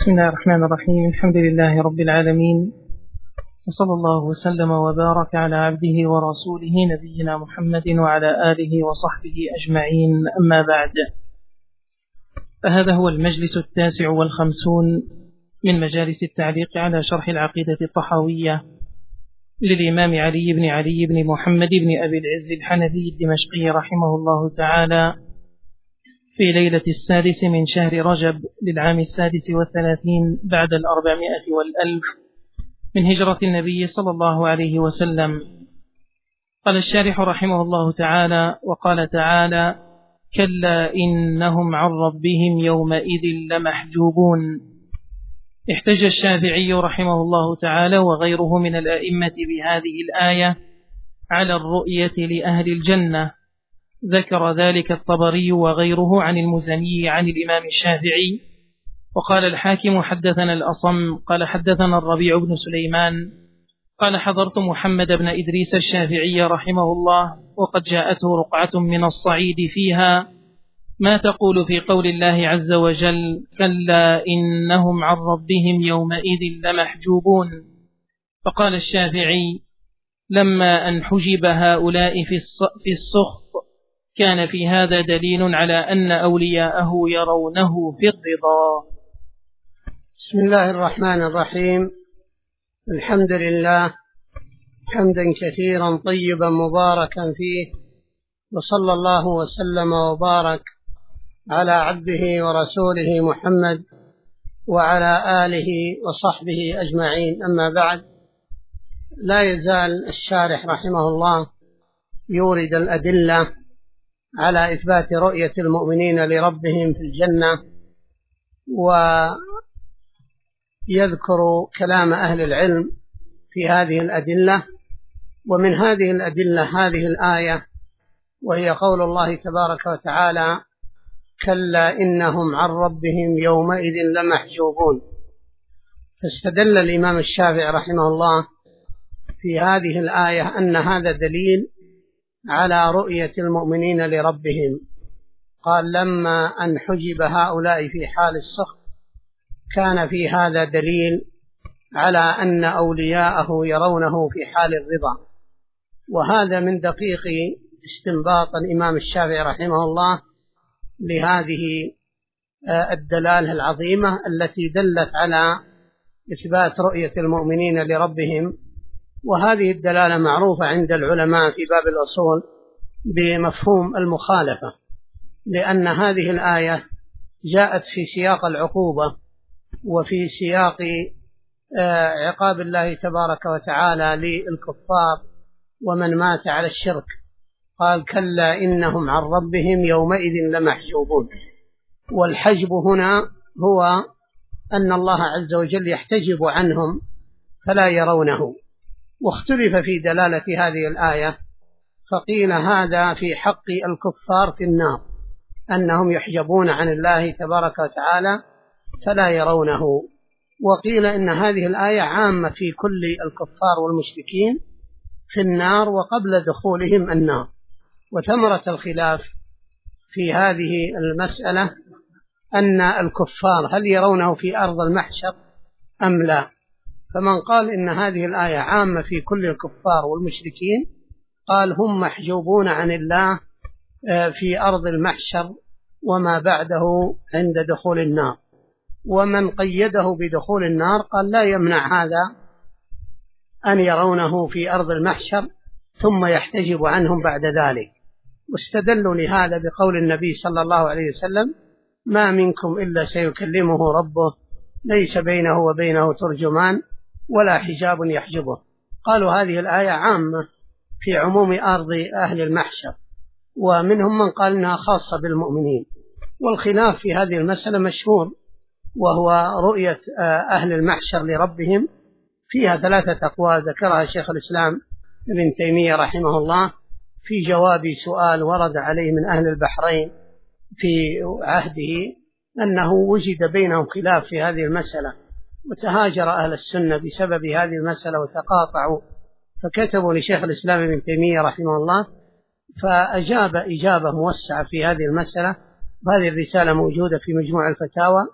بسم الله الرحمن الرحيم. الحمد لله رب العالمين، وصلى الله وسلم وبارك على عبده ورسوله نبينا محمد وعلى آله وصحبه أجمعين، أما بعد، فهذا هو المجلس 59 من مجالس التعليق على شرح العقيدة الطحاوية للإمام علي بن محمد بن أبي العز الحنفي الدمشقي رحمه الله تعالى، في ليلة 6 من شهر رجب للعام 36 بعد 400 والألف من هجرة النبي صلى الله عليه وسلم. قال الشارح رحمه الله تعالى: وقال تعالى: كلا إنهم عن ربهم يومئذ لمحجوبون. احتج الشافعي رحمه الله تعالى وغيره من الأئمة بهذه الآية على الرؤية لأهل الجنة. ذكر ذلك الطبري وغيره عن المزني عن الإمام الشافعي. وقال الحاكم: حدثنا الأصم قال حدثنا الربيع بن سليمان قال حضرت محمد بن إدريس الشافعي رحمه الله، وقد جاءته رقعة من الصعيد فيها: ما تقول في قول الله عز وجل: كلا إنهم عن ربهم يومئذ لمحجوبون؟ فقال الشافعي: لما أن حجب هؤلاء في السخط كان في هذا دليل على أن أولياءه يرونه في الرضا. بسم الله الرحمن الرحيم. الحمد لله حمدا كثيرا طيبا مباركا فيه، وصلى الله وسلم وبارك على عبده ورسوله محمد وعلى آله وصحبه أجمعين، أما بعد. لا يزال الشارح رحمه الله يورد الأدلة على إثبات رؤية المؤمنين لربهم في الجنة، ويذكر كلام أهل العلم في هذه الأدلة. ومن هذه الأدلة هذه الآية، وهي قول الله تبارك وتعالى: كلا إنهم عن ربهم يومئذ لمحجوبون. فاستدل الإمام الشافعي رحمه الله في هذه الآية أن هذا دليل على رؤية المؤمنين لربهم. قال: لما أن حجب هؤلاء في حال السخط كان في هذا دليل على أن أولياءه يرونه في حال الرضا. وهذا من دقيق استنباط الإمام الشافعي رحمه الله لهذه الدلالة العظيمة التي دلت على إثبات رؤية المؤمنين لربهم. وهذه الدلالة معروفة عند العلماء في باب الأصول بمفهوم المخالفة، لأن هذه الآية جاءت في سياق العقوبة وفي سياق عقاب الله تبارك وتعالى للكفار ومن مات على الشرك. قال: كلا إنهم عن ربهم يومئذ لمحجوبون. والحجب هنا هو أن الله عز وجل يحتجب عنهم فلا يرونه. واختلف في دلالة هذه الآية، فقيل هذا في حق الكفار في النار، أنهم يحجبون عن الله تبارك وتعالى فلا يرونه. وقيل إن هذه الآية عامة في كل الكفار والمشركين في النار وقبل دخولهم النار. وثمرة الخلاف في هذه المسألة أن الكفار هل يرونه في أرض المحشر أم لا. فمن قال إن هذه الآية عامة في كل الكفار والمشركين قال: هم محجوبون عن الله في أرض المحشر وما بعده عند دخول النار. ومن قيده بدخول النار قال: لا يمنع هذا أن يرونه في أرض المحشر ثم يحتجب عنهم بعد ذلك. واستدلوا لهذا بقول النبي صلى الله عليه وسلم: ما منكم إلا سيكلمه ربه ليس بينه وبينه ترجمان ولا حجاب يحجبه. قالوا هذه الآية عامة في عموم أرض أهل المحشر، ومنهم من قال إنها خاصة بالمؤمنين. والخلاف في هذه المسألة مشهور، وهو رؤية أهل المحشر لربهم فيها 3 أقوال ذكرها شيخ الإسلام ابن تيمية رحمه الله في جواب سؤال ورد عليه من أهل البحرين في عهده، أنه وجد بينهم خلاف في هذه المسألة، وتهاجر أهل السنة بسبب هذه المسألة وتقاطعوا، فكتبوا لشيخ الإسلام ابن تيمية رحمه الله، فأجاب إجابة موسعة في هذه المسألة. وهذه الرسالة موجودة في مجموع الفتاوى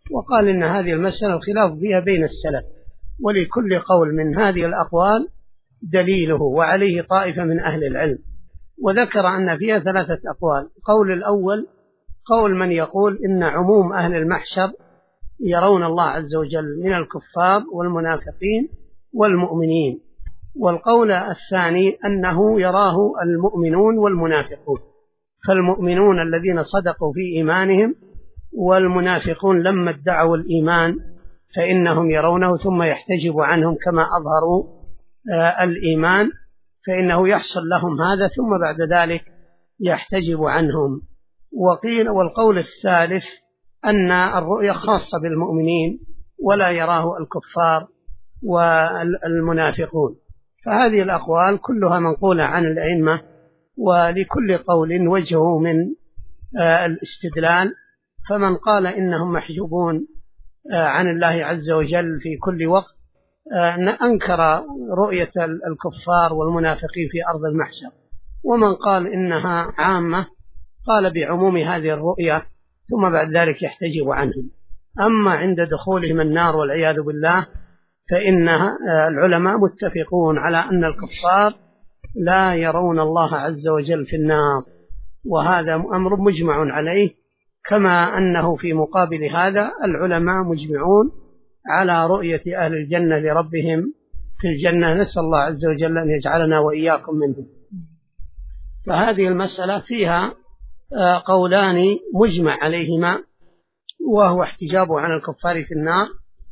وقال إن هذه المسألة الخلاف فيها بين السلف، ولكل قول من هذه الأقوال دليله، وعليه طائفة من أهل العلم. وذكر أن فيها 3 أقوال. قول الأول قول من يقول إن عموم أهل المحشر يرون الله عز وجل من الكفار والمنافقين والمؤمنين. والقول الثاني أنه يراه المؤمنون والمنافقون، فالمؤمنون الذين صدقوا في إيمانهم، والمنافقون لما ادعوا الإيمان فإنهم يرونه ثم يحتجب عنهم كما أظهروا الإيمان، فإنه يحصل لهم هذا ثم بعد ذلك يحتجب عنهم. والقول الثالث أن الرؤية خاصة بالمؤمنين ولا يراه الكفار والمنافقون. فهذه الأقوال كلها منقولة عن الأئمة، ولكل قول وجهه من الاستدلال. فمن قال إنهم محجوبون عن الله عز وجل في كل وقت أنكر رؤية الكفار والمنافقين في أرض المحشر، ومن قال إنها عامة قال بعموم هذه الرؤية ثم بعد ذلك يحتجب عنهم. أما عند دخولهم النار والعياذ بالله فإن العلماء متفقون على أن الكفار لا يرون الله عز وجل في النار، وهذا أمر مجمع عليه، كما أنه في مقابل هذا العلماء مجمعون على رؤية أهل الجنة لربهم في الجنة. نسأل الله عز وجل أن يجعلنا وإياكم منهم. فهذه المسألة فيها قولان مجمع عليهما، وهو احتجابه عن الكفار في النار،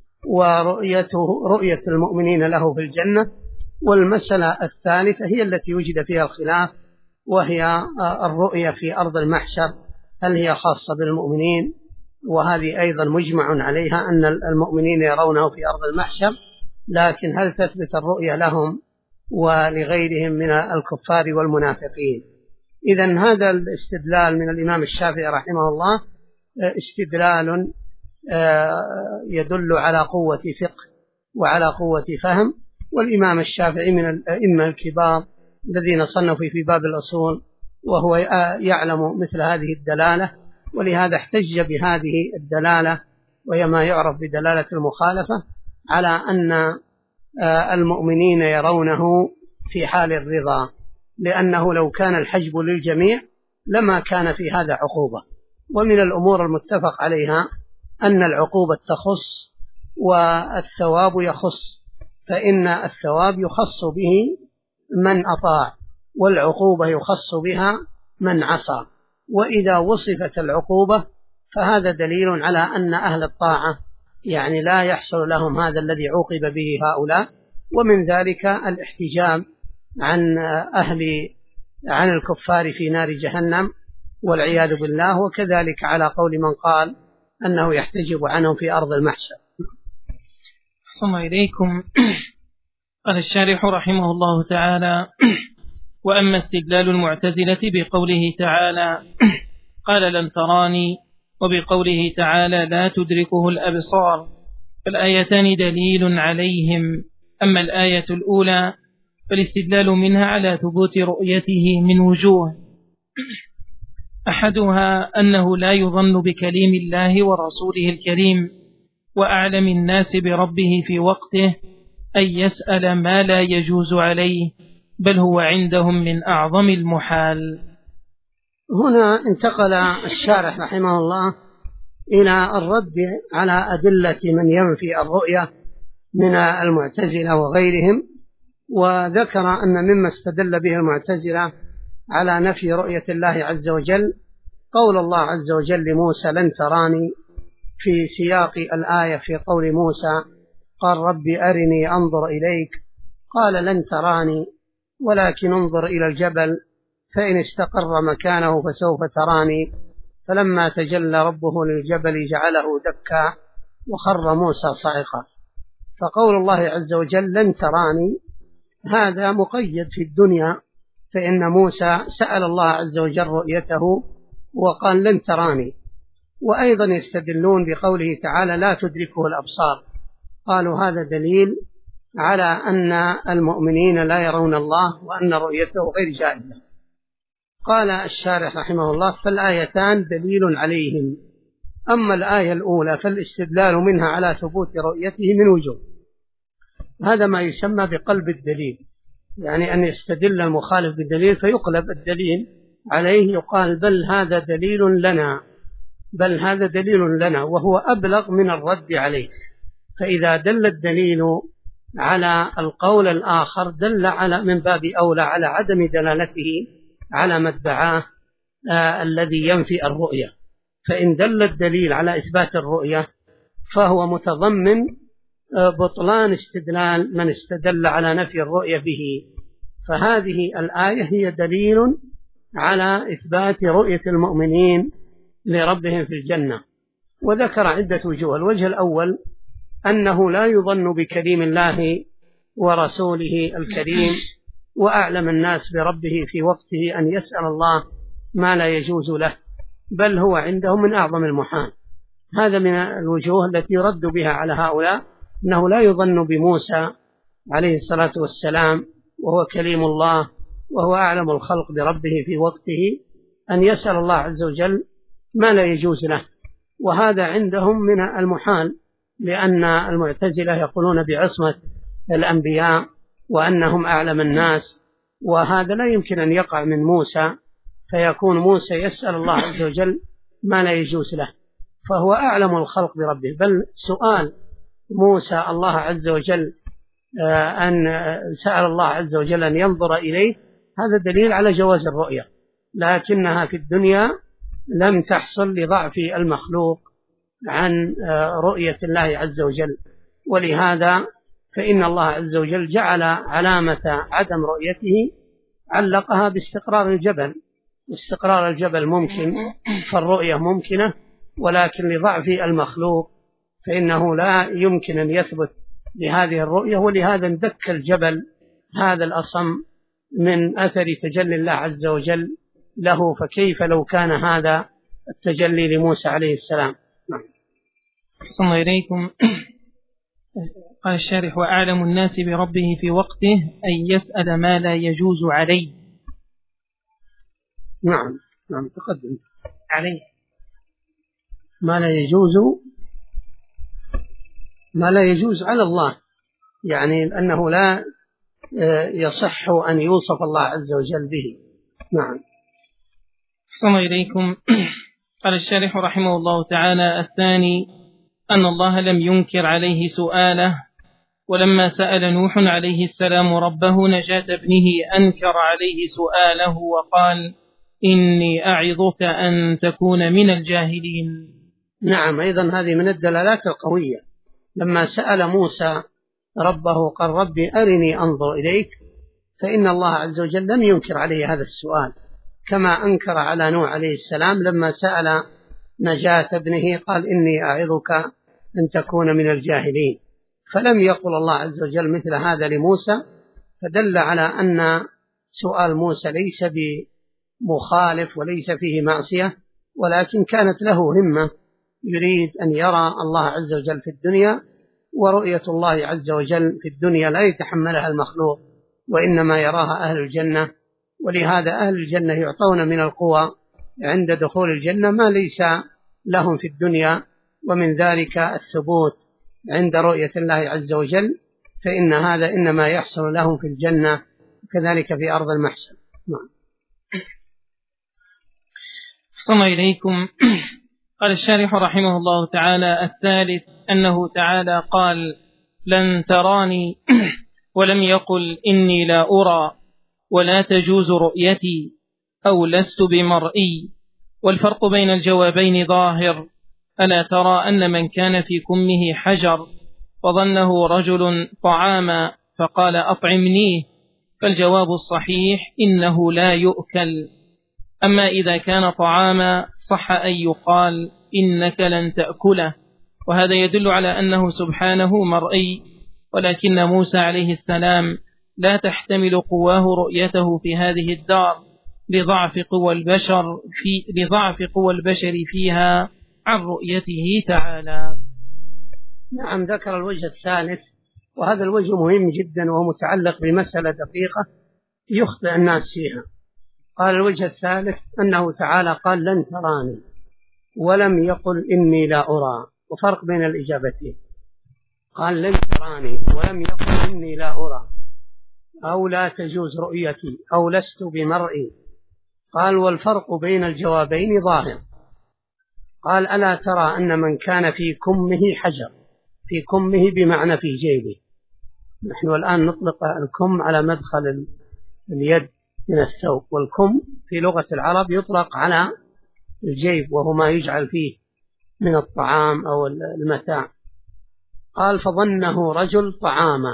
ورؤية المؤمنين له في الجنة. والمسألة الثالثة هي التي وجد فيها الخلاف، وهي الرؤية في أرض المحشر، هل هي خاصة بالمؤمنين؟ وهذه أيضا مجمع عليها أن المؤمنين يرونه في أرض المحشر، لكن هل تثبت الرؤية لهم ولغيرهم من الكفار والمنافقين؟ إذن هذا الاستدلال من الإمام الشافعي رحمه الله استدلال يدل على قوة فقه وعلى قوة فهم. والإمام الشافعي من الأئمة الكبار الذين صنفوا في باب الأصول، وهو يعلم مثل هذه الدلالة، ولهذا احتج بهذه الدلالة، وهي ما يعرف بدلالة المخالفة، على أن المؤمنين يرونه في حال الرضا، لأنه لو كان الحجب للجميع لما كان في هذا عقوبة. ومن الأمور المتفق عليها أن العقوبة تخص والثواب يخص، فإن الثواب يخص به من أطاع، والعقوبة يخص بها من عصى. وإذا وصفت العقوبة فهذا دليل على أن أهل الطاعة يعني لا يحصل لهم هذا الذي عوقب به هؤلاء. ومن ذلك الاحتجاب عن الكفار في نار جهنم والعياذ بالله، وكذلك على قول من قال أنه يحتجب عنهم في أرض المحشر. صلى إليكم. قال الشارح رحمه الله تعالى: وأما استدلال المعتزلة بقوله تعالى قال لن تراني، وبقوله تعالى لا تدركه الأبصار، فالآيتان دليل عليهم. أما الآية الأولى فالاستدلال منها على ثبوت رؤيته من وجوه: أحدها أنه لا يظن بكليم الله ورسوله الكريم وأعلم الناس بربه في وقته أن يسأل ما لا يجوز عليه، بل هو عندهم من أعظم المحال. هنا انتقل الشارح رحمه الله إلى الرد على أدلة من ينفي الرؤية من المعتزلة وغيرهم، وذكر أن مما استدل به المعتزلة على نفي رؤية الله عز وجل قول الله عز وجل لموسى لن تراني، في سياق الآية في قول موسى قال رب أرني أنظر إليك، قال لن تراني ولكن انظر إلى الجبل فإن استقر مكانه فسوف تراني، فلما تجلى ربه للجبل جعله دكا وخر موسى صعقا. فقول الله عز وجل لن تراني هذا مقيد في الدنيا، فإن موسى سأل الله عز وجل رؤيته وقال لن تراني. وأيضا يستدلون بقوله تعالى لا تدركه الأبصار، قالوا هذا دليل على أن المؤمنين لا يرون الله وأن رؤيته غير جائزة. قال الشارح رحمه الله فالآيتان دليل عليهم، أما الآية الأولى فالاستدلال منها على ثبوت رؤيته من وجوه، هذا ما يسمى بقلب الدليل، يعني أن يستدل المخالف بالدليل فيقلب الدليل عليه، يقال بل هذا دليل لنا، بل هذا دليل لنا، وهو أبلغ من الرد عليه. فإذا دل الدليل على القول الآخر دل على من باب أولى على عدم دلالته على ما ادعاه الذي ينفي الرؤية. فإن دل الدليل على إثبات الرؤية فهو متضمن بطلان استدلال من استدل على نفي الرؤية به. فهذه الآية هي دليل على إثبات رؤية المؤمنين لربهم في الجنة. وذكر عدة وجوه. الوجه الأول أنه لا يظن بكريم الله ورسوله الكريم وأعلم الناس بربه في وقته أن يسأل الله ما لا يجوز له، بل هو عندهم من أعظم المحال. هذا من الوجوه التي رد بها على هؤلاء، أنه لا يظن بموسى عليه الصلاة والسلام وهو كليم الله وهو أعلم الخلق بربه في وقته أن يسأل الله عز وجل ما لا يجوز له، وهذا عندهم من المحال، لأن المعتزلة يقولون بعصمة الأنبياء وأنهم أعلم الناس، وهذا لا يمكن أن يقع من موسى، فيكون موسى يسأل الله عز وجل ما لا يجوز له، فهو أعلم الخلق بربه. بل سؤال موسى الله عز وجل أن سأل الله عز وجل أن ينظر إليه، هذا دليل على جواز الرؤية، لكنها في الدنيا لم تحصل لضعف المخلوق عن رؤية الله عز وجل. ولهذا فإن الله عز وجل جعل علامة عدم رؤيته علقها باستقرار الجبل، واستقرار الجبل ممكن، فالرؤية ممكنة، ولكن لضعف المخلوق فإنه لا يمكن أن يثبت لهذه الرؤية، ولهذا اندك الجبل هذا الأصم من أثر تجلي الله عز وجل له، فكيف لو كان هذا التجلي لموسى عليه السلام. أحسن الله إليكم. قال الشارح: وأعلم الناس بربه في وقته أن يسأل ما لا يجوز عليه. نعم تقدم عليه ما لا يجوز على الله، يعني أنه لا يصح أن يوصف الله عز وجل به. نعم. أحسن الله إليكم. قال الشارح رحمه الله تعالى: الثاني أن الله لم ينكر عليه سؤاله، ولما سأل نوح عليه السلام ربه نجاة ابنه أنكر عليه سؤاله وقال: إني أعظك أن تكون من الجاهلين. نعم، أيضا هذه من الدلالات القوية. لما سأل موسى ربه قال: ربي أرني أنظر إليك، فإن الله عز وجل لم ينكر عليه هذا السؤال، كما أنكر على نوح عليه السلام لما سأل نجاة ابنه قال: إني أعظك أن تكون من الجاهلين. فلم يقل الله عز وجل مثل هذا لموسى، فدل على أن سؤال موسى ليس بمخالف وليس فيه معصية، ولكن كانت له همة، يريد أن يرى الله عز وجل في الدنيا، ورؤية الله عز وجل في الدنيا لا يتحملها المخلوق، وإنما يراها أهل الجنة. ولهذا أهل الجنة يعطون من القوى عند دخول الجنة ما ليس لهم في الدنيا، ومن ذلك الثبوت عند رؤية الله عز وجل، فإن هذا إنما يحصل لهم في الجنة، كذلك في أرض المحشر. نعم. أحسن إليكم. قال الشارح رحمه الله تعالى: الثالث أنه تعالى قال: لن تراني، ولم يقل إني لا أرى، ولا تجوز رؤيتي، أو لست بمرئي. والفرق بين الجوابين ظاهر. ألا ترى أن من كان في كمه حجر فظنه رجل طعاما فقال: أطعمنيه، فالجواب الصحيح إنه لا يؤكل. أما إذا كان طعاما صح أن يقال: إنك لن تأكله، وهذا يدل على أنه سبحانه مرئي، ولكن موسى عليه السلام لا تحتمل قواه رؤيته في هذه الدار لضعف قوى البشر فيها عن رؤيته تعالى. نعم، ذكر الوجه الثالث، وهذا الوجه مهم جدا وهو متعلق بمسألة دقيقة يخطئ الناس فيها. قال الوجه الثالث أنه تعالى قال: لن تراني، ولم يقل إني لا أرى، وفرق بين الإجابتين. قال لن تراني ولم يقل إني لا أرى، أو لا تجوز رؤيتي، أو لست بمرئي. قال والفرق بين الجوابين ظاهر. قال ألا ترى أن من كان في كمه حجر، في كمه بمعنى في جيبه. نحن الآن نطلق الكم على مدخل اليد من الثوب، والكم في لغة العرب يطلق على الجيب، وهو ما يجعل فيه من الطعام أو المتاع. قال فظنه رجل طعاما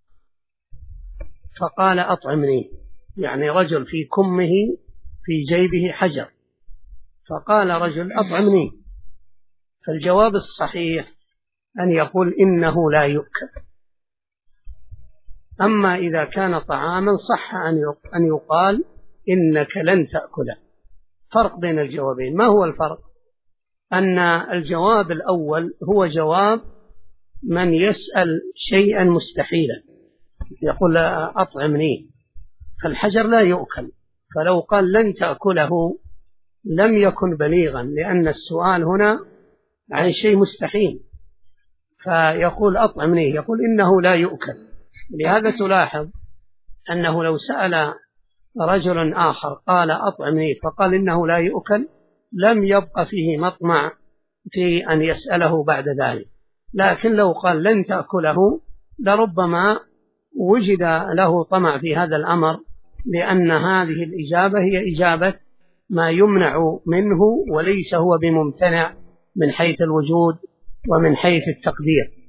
فقال أطعمني، يعني رجل في كمه في جيبه حجر فقال رجل أطعمني. فالجواب الصحيح أن يقول إنه لا يؤكل. أما إذا كان طعاما صح أن يقال إنك لن تأكله. فرق بين الجوابين. ما هو الفرق؟ أن الجواب الأول هو جواب من يسأل شيئا مستحيلا، يقول أطعمني، فالحجر لا يؤكل، فلو قال لن تأكله لم يكن بليغا، لأن السؤال هنا عن شيء مستحيل، فيقول أطعمني، يقول إنه لا يؤكل. لهذا تلاحظ أنه لو سأل رجل آخر قال أطعمني فقال إنه لا يؤكل لم يبقى فيه مطمع في أن يسأله بعد ذلك. لكن لو قال لن تأكله لربما وجد له طمع في هذا الأمر، لأن هذه الإجابة هي إجابة ما يمنع منه وليس هو بممتنع من حيث الوجود ومن حيث التقدير.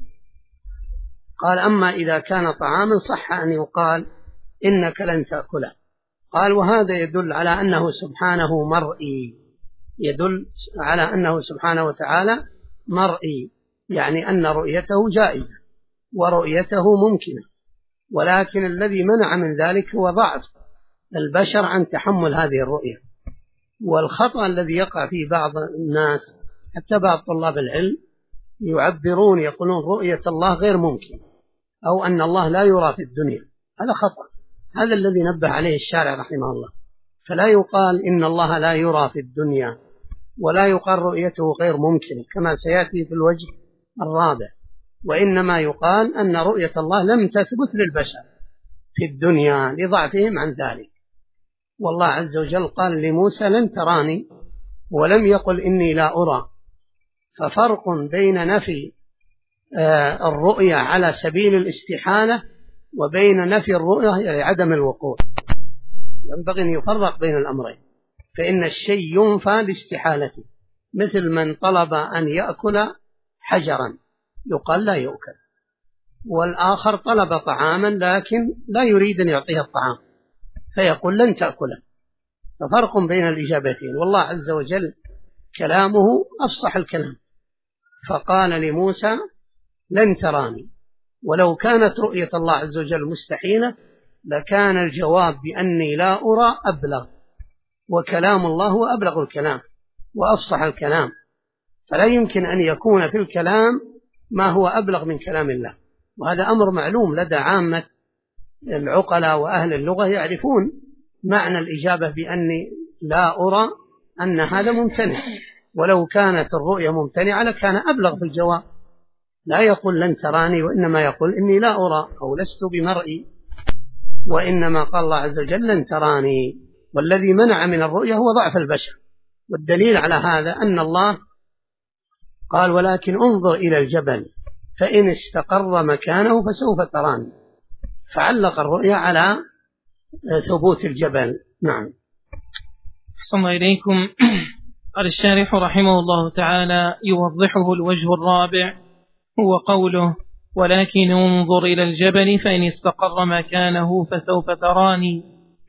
قال أما إذا كان طعاما صح أن يقال إنك لن تأكله. قال وهذا يدل على أنه سبحانه مرئي، يدل على أنه سبحانه وتعالى مرئي، يعني أن رؤيته جائزة ورؤيته ممكنة، ولكن الذي منع من ذلك هو ضعف البشر عن تحمل هذه الرؤية. والخطأ الذي يقع في بعض الناس حتى بعض طلاب العلم يعبرون يقولون رؤية الله غير ممكن، أو أن الله لا يرى في الدنيا. هذا خطأ، هذا الذي نبه عليه الشارع رحمه الله. فلا يقال إن الله لا يرى في الدنيا، ولا يقال رؤيته غير ممكنة كما سيأتي في الوجه الرابع، وإنما يقال أن رؤية الله لم تثبت للبشر في الدنيا لضعفهم عن ذلك. والله عز وجل قال لموسى لن تراني ولم يقل إني لا أرى. ففرق بين نفي الرؤية على سبيل الاستحالة وبين نفي الرؤية لعدم الوقوع. ينبغي أن يفرق بين الأمرين، فإن الشيء ينفى لاستحالته، مثل من طلب أن يأكل حجرا يقال لا يؤكل، والآخر طلب طعاما لكن لا يريد أن يعطيه الطعام فيقول لن تأكله. ففرق بين الإجابتين. والله عز وجل كلامه أفصح الكلام، فقال لموسى لن تراني، ولو كانت رؤية الله عز وجل مستحيلة لكان الجواب بأني لا أرى أبلغ، وكلام الله هو أبلغ الكلام وأفصح الكلام، فلا يمكن أن يكون في الكلام ما هو أبلغ من كلام الله. وهذا أمر معلوم لدى عامة العقلاء وأهل اللغة، يعرفون معنى الإجابة بأني لا أرى أن هذا ممتنع، ولو كانت الرؤية ممتنعة لكان أبلغ في الجواب. لا يقول لن تراني، وإنما يقول إني لا أرى أو لست بمرئي، وإنما قال الله عز وجل لن تراني. والذي منع من الرؤية هو ضعف البشر، والدليل على هذا أن الله قال ولكن انظر إلى الجبل فإن استقر مكانه فسوف تراني، فعلق الرؤية على ثبوت الجبل. نعم. أحسن إليكم. قال الشارح رحمه الله تعالى يوضحه الوجه الرابع، هو قوله ولكن انظر إلى الجبل فإن استقر مكانه فسوف تراني،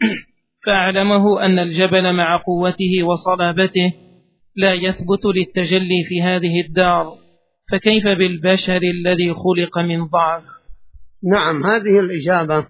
فأعلمه أن الجبل مع قوته وصلابته لا يثبت للتجلي في هذه الدار، فكيف بالبشر الذي خلق من ضعف؟ نعم، هذه الإجابة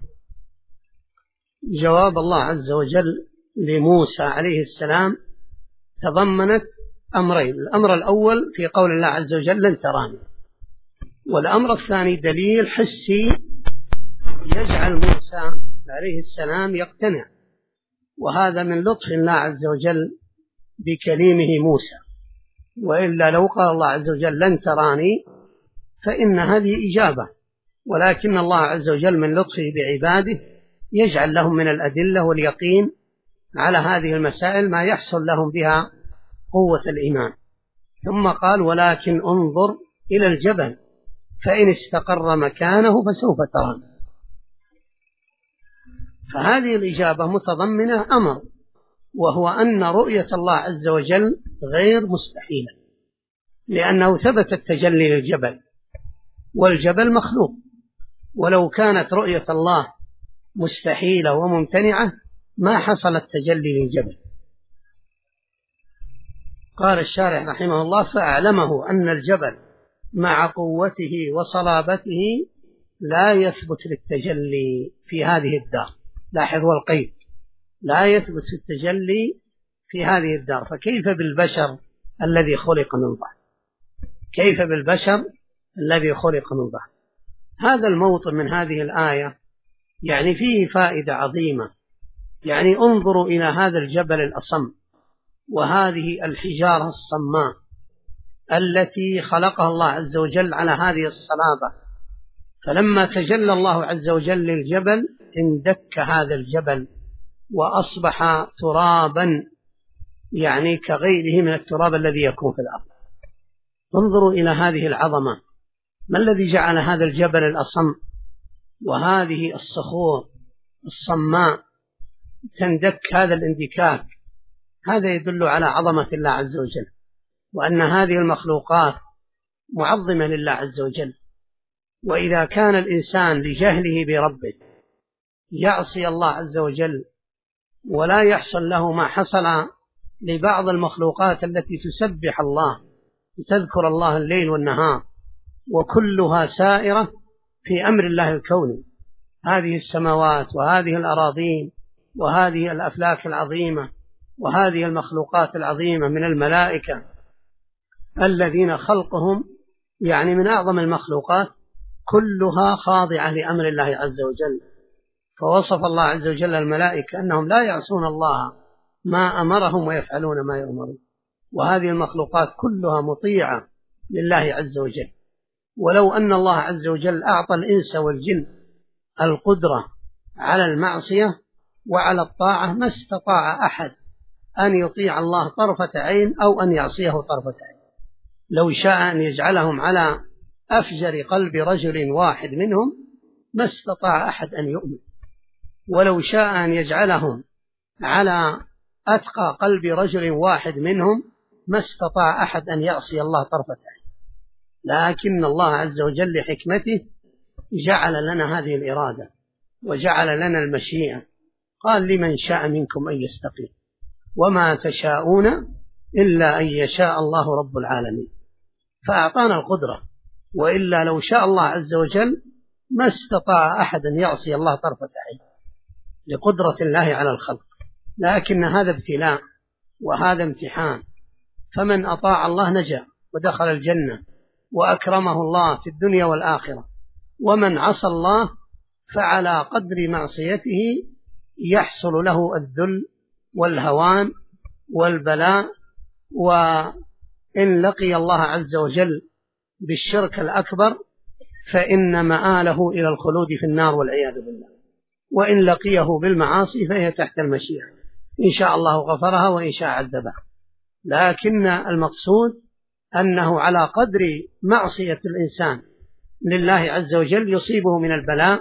جواب الله عز وجل لموسى عليه السلام تضمنت أمرين. الأمر الأول في قول الله عز وجل لن تراني، والأمر الثاني دليل حسي يجعل موسى عليه السلام يقتنع، وهذا من لطف الله عز وجل بكليمه موسى. وإلا لو قال الله عز وجل لن تراني فإن هذه إجابة، ولكن الله عز وجل من لطفه بعباده يجعل لهم من الأدلة واليقين على هذه المسائل ما يحصل لهم بها قوة الإيمان. ثم قال ولكن انظر إلى الجبل فإن استقر مكانه فسوف تراني. فهذه الإجابة متضمنة أمر، وهو أن رؤية الله عز وجل غير مستحيلة، لأنه ثبت التجلي للجبل، والجبل مخلوق، ولو كانت رؤية الله مستحيلة وممتنعة ما حصل التجلي للجبل. قال الشارح رحمه الله فأعلمه أن الجبل مع قوته وصلابته لا يثبت للتجلي في هذه الدار. لاحظ والقيد، لا يثبت التجلي في هذه الدار، فكيف بالبشر الذي خلق من ضعف؟ كيف بالبشر الذي خلق من ضعف؟ هذا الموطن من هذه الآية يعني فيه فائدة عظيمة. يعني انظروا إلى هذا الجبل الأصم وهذه الحجارة الصماء التي خلقها الله عز وجل على هذه الصلابة، فلما تجلى الله عز وجل للجبل اندك هذا الجبل وأصبح ترابا، يعني كغيره من التراب الذي يكون في الأرض. انظروا إلى هذه العظمة، ما الذي جعل هذا الجبل الأصم وهذه الصخور الصماء تندك هذا الاندكاك؟ هذا يدل على عظمة الله عز وجل، وأن هذه المخلوقات معظمة لله عز وجل. وإذا كان الإنسان لجهله بربه يعصي الله عز وجل ولا يحصل له ما حصل لبعض المخلوقات التي تسبح الله وتذكر الله الليل والنهار، وكلها سائرة في أمر الله الكوني، هذه السماوات وهذه الأراضين وهذه الأفلاك العظيمة وهذه المخلوقات العظيمة من الملائكة الذين خلقهم يعني من أعظم المخلوقات، كلها خاضعة لأمر الله عز وجل. فوصف الله عز وجل الملائكة أنهم لا يعصون الله ما أمرهم ويفعلون ما يؤمرون، وهذه المخلوقات كلها مطيعة لله عز وجل. ولو أن الله عز وجل أعطى الإنس والجن القدرة على المعصية وعلى الطاعة ما استطاع أحد أن يطيع الله طرفة عين أو أن يعصيه طرفة عين. لو شاء أن يجعلهم على أفجر قلب رجل واحد منهم ما استطاع أحد أن يؤمن، ولو شاء أن يجعلهم على أتقى قلب رجل واحد منهم ما استطاع أحد أن يعصي الله طرفة عين. لكن الله عز وجل لحكمته جعل لنا هذه الإرادة وجعل لنا المشيئة، قال لمن شاء منكم أن يستقيم وما تشاءون إلا أن يشاء الله رب العالمين. فأعطانا القدرة، وإلا لو شاء الله عز وجل ما استطاع أحد أن يعصي الله طرفة عين لقدرة الله على الخلق. لكن هذا ابتلاء وهذا امتحان، فمن أطاع الله نجا ودخل الجنة وأكرمه الله في الدنيا والآخرة، ومن عصى الله فعلى قدر معصيته يحصل له الذل والهوان والبلاء. وإن لقي الله عز وجل بالشرك الأكبر فإن مآله إلى الخلود في النار والعياذ بالله، وإن لقيه بالمعاصي فهي تحت المشيئة، إن شاء الله غفرها وإن شاء عذبها. لكن المقصود أنه على قدر معصية الإنسان لله عز وجل يصيبه من البلاء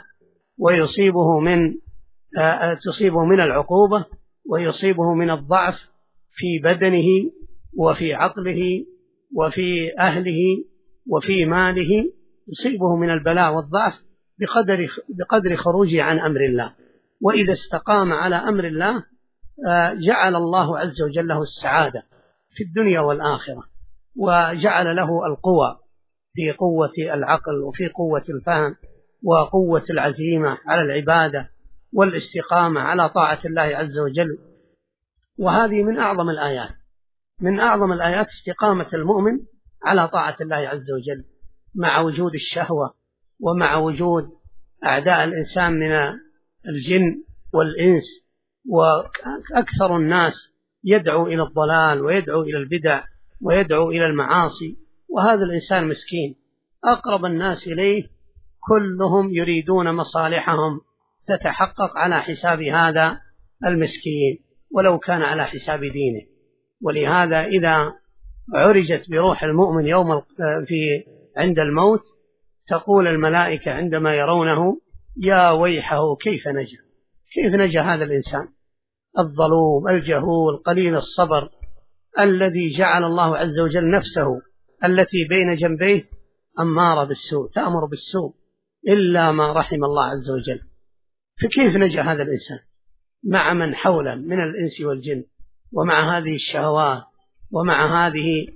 تصيبه من العقوبة ويصيبه من الضعف في بدنه وفي عقله وفي أهله وفي ماله، يصيبه من البلاء والضعف بقدر خروجه عن أمر الله. وإذا استقام على أمر الله جعل الله عز وجل له السعادة في الدنيا والآخرة، وجعل له القوة في قوة العقل وفي قوة الفهم وقوة العزيمة على العبادة والاستقامة على طاعة الله عز وجل. وهذه من أعظم الآيات، من أعظم الآيات استقامة المؤمن على طاعة الله عز وجل مع وجود الشهوة ومع وجود أعداء الإنسان من الجن والإنس، وأكثر الناس يدعو إلى الضلال ويدعو إلى البدع ويدعو إلى المعاصي، وهذا الإنسان مسكين أقرب الناس إليه كلهم يريدون مصالحهم تتحقق على حساب هذا المسكين ولو كان على حساب دينه. ولهذا إذا عرجت بروح المؤمن عند الموت تقول الملائكة عندما يرونه: يا ويحه كيف نجا هذا الإنسان الظلوم الجهول قليل الصبر الذي جعل الله عز وجل نفسه التي بين جنبيه أمارة بالسوء تأمر بالسوء إلا ما رحم الله عز وجل. فكيف نجا هذا الإنسان مع من حوله من الإنس والجن، ومع هذه الشهوات، ومع هذه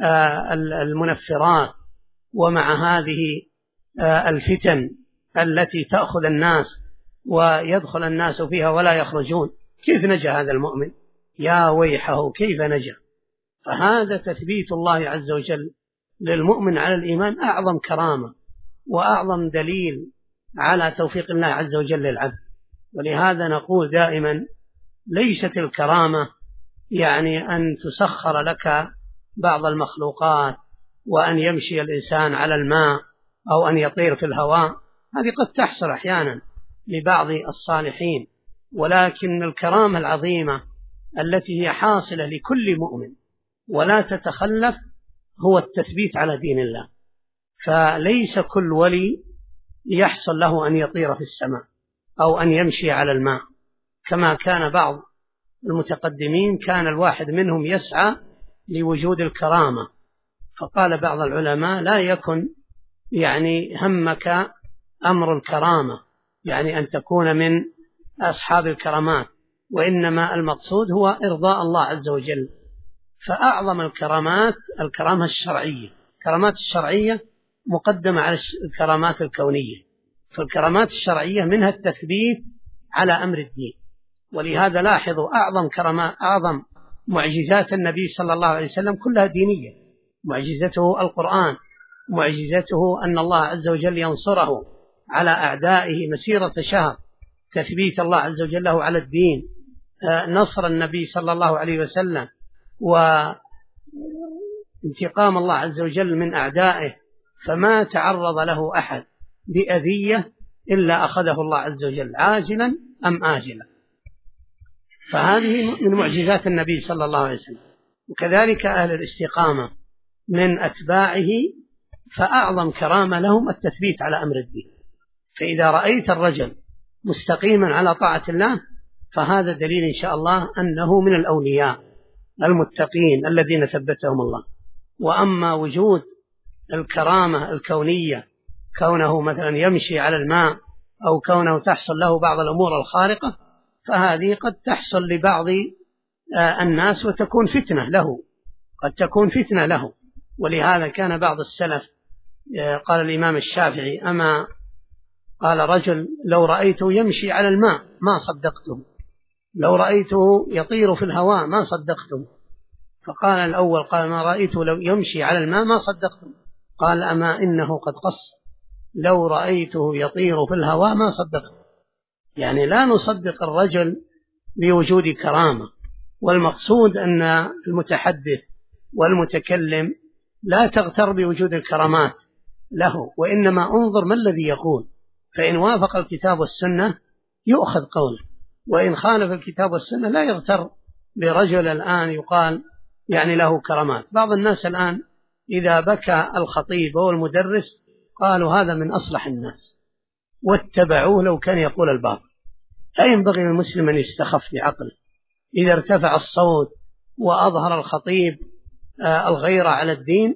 المنفرات، ومع هذه الفتن التي تأخذ الناس ويدخل الناس فيها ولا يخرجون؟ كيف نجا هذا المؤمن؟ يا ويحه كيف نجا. فهذا تثبيت الله عز وجل للمؤمن على الإيمان أعظم كرامة وأعظم دليل على توفيق الله عز وجل للعبد. ولهذا نقول دائما: ليست الكرامة يعني أن تسخر لك بعض المخلوقات، وأن يمشي الإنسان على الماء، أو أن يطير في الهواء. هذه قد تحصل أحيانا لبعض الصالحين، ولكن الكرامة العظيمة التي هي حاصلة لكل مؤمن ولا تتخلف هو التثبيت على دين الله. فليس كل ولي يحصل له أن يطير في السماء أو أن يمشي على الماء، كما كان بعض المتقدمين كان الواحد منهم يسعى لوجود الكرامة. فقال بعض العلماء: لا يكن يعني همك أمر الكرامة، يعني أن تكون من أصحاب الكرامات، وإنما المقصود هو إرضاء الله عز وجل. فأعظم الكرامات الكرامة الشرعية. الكرامات الشرعية مقدمة على الكرامات الكونية. فالكرامات الشرعية منها التثبيت على أمر الدين. ولهذا لاحظوا أعظم معجزات النبي صلى الله عليه وسلم كلها دينية. معجزته القرآن، معجزته أن الله عز وجل ينصره على أعدائه مسيرة شهر، تثبيت الله عز وجل له على الدين، نصر النبي صلى الله عليه وسلم، وانتقام الله عز وجل من أعدائه، فما تعرض له أحد بأذية إلا أخذه الله عز وجل عاجلا أم آجلا. فهذه من معجزات النبي صلى الله عليه وسلم. وكذلك أهل الاستقامة من أتباعه، فأعظم كرامة لهم التثبيت على أمر الدين. فإذا رأيت الرجل مستقيما على طاعة الله فهذا دليل إن شاء الله أنه من الأولياء المتقين الذين ثبتهم الله. وأما وجود الكرامة الكونية، كونه مثلا يمشي على الماء، أو كونه تحصل له بعض الأمور الخارقة، فهذه قد تحصل لبعض الناس وتكون فتنة له، قد تكون فتنة له. ولهذا كان بعض السلف قال الإمام الشافعي: أما قال رجل لو رأيته يمشي على الماء ما صدقته، لو رأيته يطير في الهواء ما صدقته. فقال الأول قال: ما رأيته لو يمشي على الماء ما صدقته. قال: أما إنه قد قص، لو رأيته يطير في الهواء ما صدقته. يعني لا نصدق الرجل بوجود كرامة. والمقصود أن المتحدث والمتكلم لا تغتر بوجود الكرامات له، وإنما انظر ما الذي يقول، فإن وافق الكتاب والسنة يؤخذ قوله، وإن خالف الكتاب والسنة لا يغتر برجل الآن يقال يعني له كرامات. بعض الناس الآن إذا بكى الخطيب أو المدرس قالوا هذا من أصلح الناس واتبعوه لو كان يقول الباطل. لا ينبغي للمسلم أن يستخف بعقله. إذا ارتفع الصوت وأظهر الخطيب الغيرة على الدين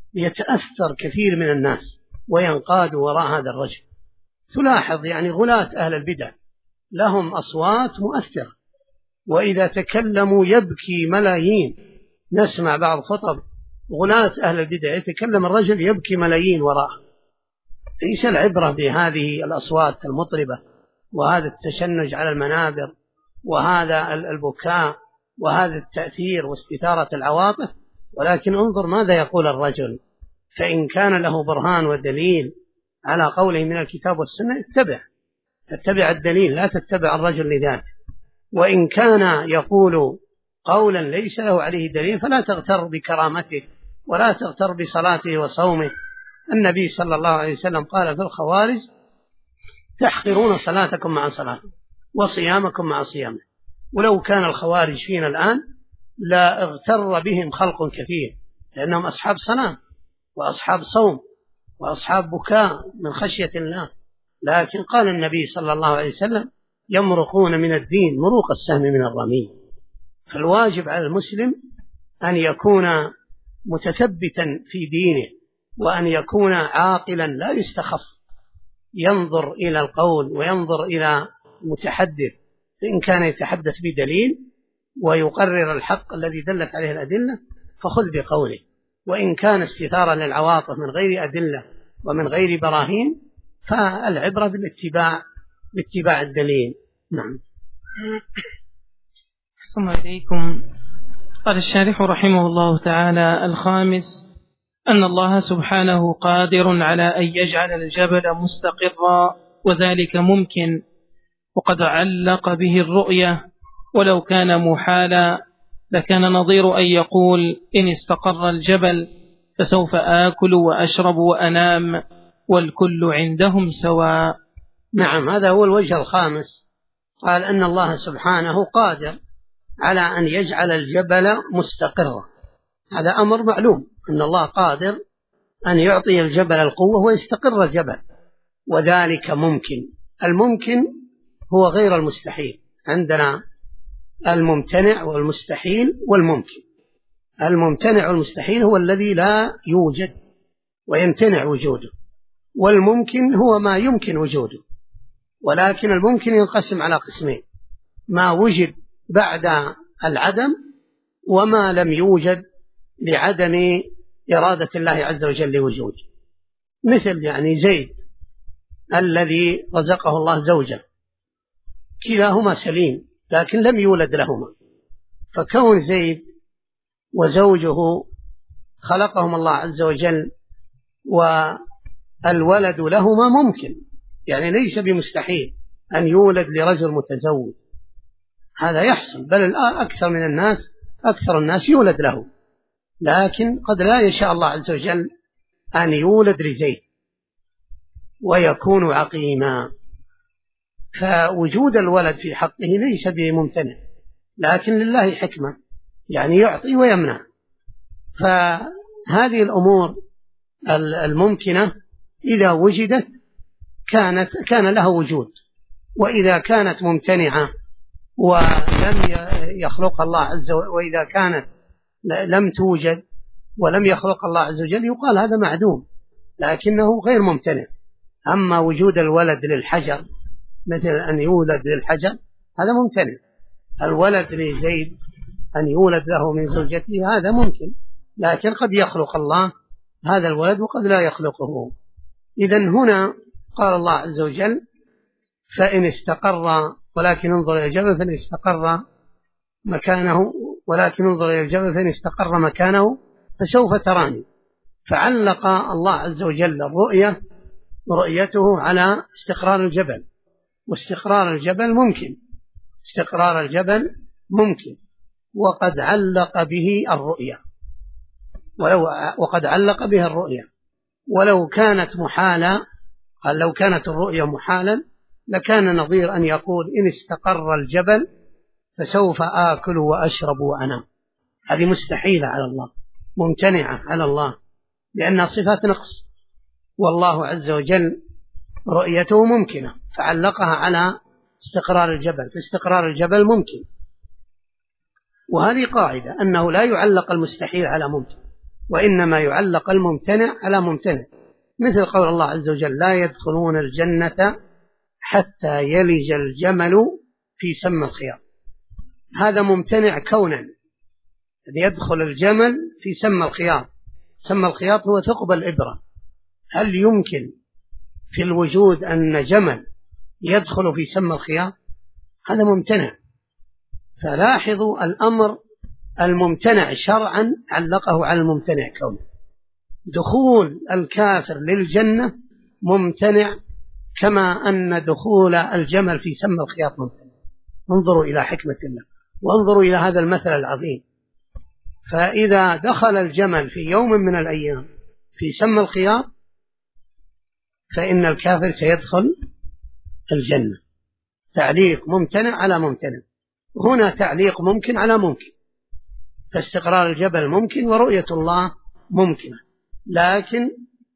يتأثر كثير من الناس وينقادوا وراء هذا الرجل. تلاحظ يعني غلاة أهل البدع لهم أصوات مؤثرة، وإذا تكلموا يبكي ملايين. نسمع بعض خطب غلاة أهل البدع يتكلم الرجل يبكي ملايين وراءه. ليس العبرة بهذه الأصوات المطربة وهذا التشنج على المنابر وهذا البكاء وهذا التأثير واستثارة العواطف، ولكن انظر ماذا يقول الرجل. فإن كان له برهان ودليل على قوله من الكتاب والسنة اتبع الدليل، لا تتبع الرجل لذاته. وإن كان يقول قولا ليس له عليه دليل فلا تغتر بكرامته ولا تغتر بصلاته وصومه. النبي صلى الله عليه وسلم قال في الخوارج: تحقرون صلاتكم مع صلاته وصيامكم مع صيامه. ولو كان الخوارج فينا الآن لا اغتر بهم خلق كثير، لأنهم أصحاب صلاة وأصحاب صوم وأصحاب بكاء من خشية الله. لكن قال النبي صلى الله عليه وسلم: يمرقون من الدين مروق السهم من الرمي. فالواجب على المسلم أن يكون متثبتا في دينه، وأن يكون عاقلا لا يستخف، ينظر إلى القول وينظر إلى المتحدث، إن كان يتحدث بدليل ويقرر الحق الذي دلت عليه الأدلة فخذ بقوله، وإن كان استثارا للعواطف من غير أدلة ومن غير براهين فالعبرة باتباع الدليل. نعم. أحسن إليكم. قال الشارح رحمه الله تعالى: الخامس أن الله سبحانه قادر على أن يجعل الجبل مستقرا، وذلك ممكن، وقد علق به الرؤية، ولو كان محالا لكان نظير أن يقول: إن استقر الجبل فسوف آكل وأشرب وأنام والكل عندهم سواء. نعم، هذا هو الوجه الخامس. قال أن الله سبحانه قادر على أن يجعل الجبل مستقرا، هذا أمر معلوم، أن الله قادر أن يعطي الجبل القوة ويستقر الجبل، وذلك ممكن. الممكن هو غير المستحيل، عندنا الممتنع والمستحيل والممكن. الممتنع والمستحيل هو الذي لا يوجد ويمتنع وجوده، والممكن هو ما يمكن وجوده. ولكن الممكن ينقسم على قسمين: ما وجد بعد العدم، وما لم يوجد لعدم إرادة الله عز وجل لوجوده. مثل يعني زيد الذي رزقه الله زوجة، كلاهما سليم لكن لم يولد لهما، فكون زيد وزوجه خلقهم الله عز وجل والولد لهما ممكن، يعني ليس بمستحيل أن يولد لرجل متزوج، هذا يحصل، بل الآن أكثر الناس يولد له، لكن قد لا يشاء الله عز وجل أن يولد لزيد ويكون عقيما. فوجود الولد في حقه ليس بممتنع، لكن لله حكمة، يعني يعطي ويمنع. فهذه الأمور الممكنة إذا وجدت كان لها وجود، وإذا كانت ممتنعة ولم يخلق الله عز وجل، وإذا كانت لم توجد ولم يخلق الله عز وجل يقال هذا معدوم، لكنه غير ممتنع. أما وجود الولد للحجر، مثل أن يولد للحجر، هذا ممتنع. الولد لزيد أن يولد له من زوجته هذا ممكن، لكن قد يخلق الله هذا الولد وقد لا يخلقه. إذن هنا قال الله عز وجل: فإن استقر، ولكن انظر إلى الجبل فإن استقر مكانه، ولكن انظر إلى الجبل فإن استقر مكانه فسوف تراني. فعلق الله عز وجل رؤيته على استقرار الجبل، واستقرار الجبل ممكن، استقرار الجبل ممكن، وقد علق به الرؤية، وقد علق بها الرؤية. ولو كانت محالة، قال لو كانت الرؤية محالا لكان نظير أن يقول: إن استقر الجبل فسوف آكل وأشرب وأنام. هذه مستحيلة على الله، ممتنعة على الله، لأنها صفات نقص، والله عز وجل رؤيته ممكنة، فعلقها على استقرار الجبل، فاستقرار الجبل ممكن. وهذه قاعدة، أنه لا يعلق المستحيل على ممكن، وإنما يعلق الممتنع على ممتنع، مثل قول الله عز وجل: لا يدخلون الجنة حتى يلج الجمل في سم الخياط. هذا ممتنع كونا، أن يدخل الجمل في سم الخياط. سم الخياط هو ثقب الإبرة، هل يمكن في الوجود أن جمل يدخل في سم الخياط؟ هذا ممتنع. فلاحظوا الأمر الممتنع شرعا علقه على الممتنع كونه. دخول الكافر للجنة ممتنع، كما أن دخول الجمل في سم الخياط ممتنع. انظروا إلى حكمة الله. وانظروا إلى هذا المثل العظيم. فإذا دخل الجمل في يوم من الأيام في سم الخياط فإن الكافر سيدخل الجنة. تعليق ممتنع على ممتنع، هنا تعليق ممكن على ممكن، فاستقرار الجبل ممكن ورؤية الله ممكنة، لكن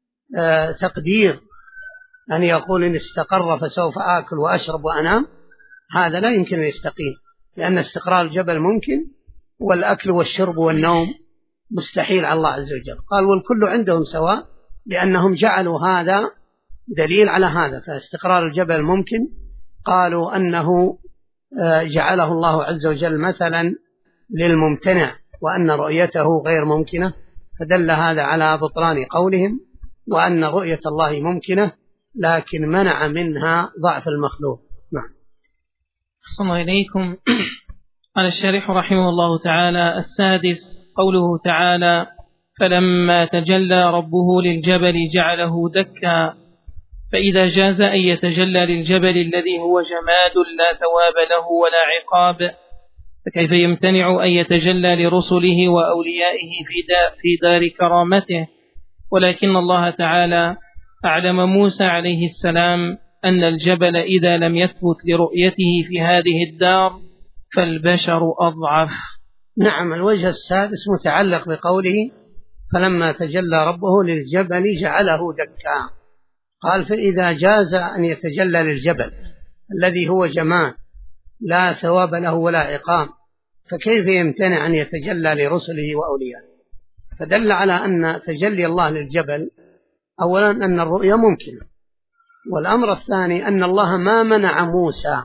تقدير أن يقول إن استقر فسوف آكل وأشرب وأنام، هذا لا يمكن أن يستقيم، لأن استقرار الجبل ممكن والأكل والشرب والنوم مستحيل على الله عز وجل. قال والكل عندهم سواء، لأنهم جعلوا هذا دليل على هذا. فاستقرار الجبل ممكن، قالوا أنه جعله الله عز وجل مثلا للممتنع وأن رؤيته غير ممكنة، فدل هذا على بطلان قولهم، وأن رؤية الله ممكنة لكن منع منها ضعف المخلوق. نعم. أحسن إليكم. قال الشارح رحمه الله تعالى: السادس قوله تعالى: فلما تجلى ربه للجبل جعله دكا. فإذا جاز أن يتجلى للجبل الذي هو جماد لا ثواب له ولا عقاب، فكيف يمتنع أن يتجلى لرسله وأوليائه في دار كرامته؟ ولكن الله تعالى أعلم موسى عليه السلام أن الجبل إذا لم يثبت لرؤيته في هذه الدار فالبشر أضعف. نعم. الوجه السادس متعلق بقوله فلما تجلى ربه للجبل جعله دكا. قال فإذا جاز أن يتجلى للجبل الذي هو جماد لا ثواب له ولا عقاب، فكيف يمتنع أن يتجلى لرسله وأوليائه؟ فدل على أن تجلي الله للجبل أولا أن الرؤية ممكنة، والأمر الثاني أن الله ما منع موسى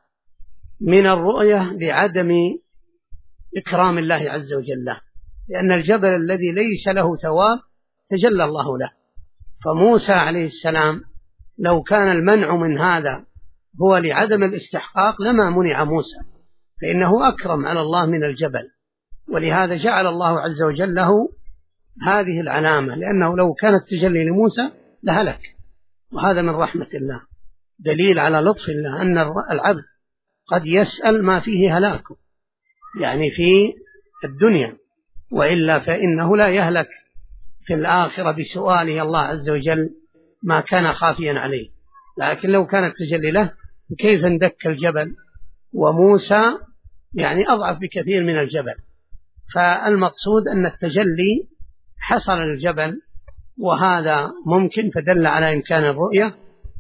من الرؤية لعدم إكرام الله عز وجل له، لأن الجبل الذي ليس له ثواب تجلى الله له. فموسى عليه السلام لو كان المنع من هذا هو لعدم الاستحقاق لما منع موسى، فإنه أكرم على الله من الجبل، ولهذا جعل الله عز وجل له هذه العلامة، لأنه لو كانت تجلي لموسى لهلك. وهذا من رحمة الله، دليل على لطف الله أن العبد قد يسأل ما فيه هلاكه، يعني في الدنيا، وإلا فإنه لا يهلك في الآخرة بسؤاله الله عز وجل ما كان خافيا عليه. لكن لو كانت تجلي له كيف اندك الجبل، وموسى يعني أضعف بكثير من الجبل. فالمقصود أن التجلي حصل الجبل وهذا ممكن، فدل على إمكان الرؤية،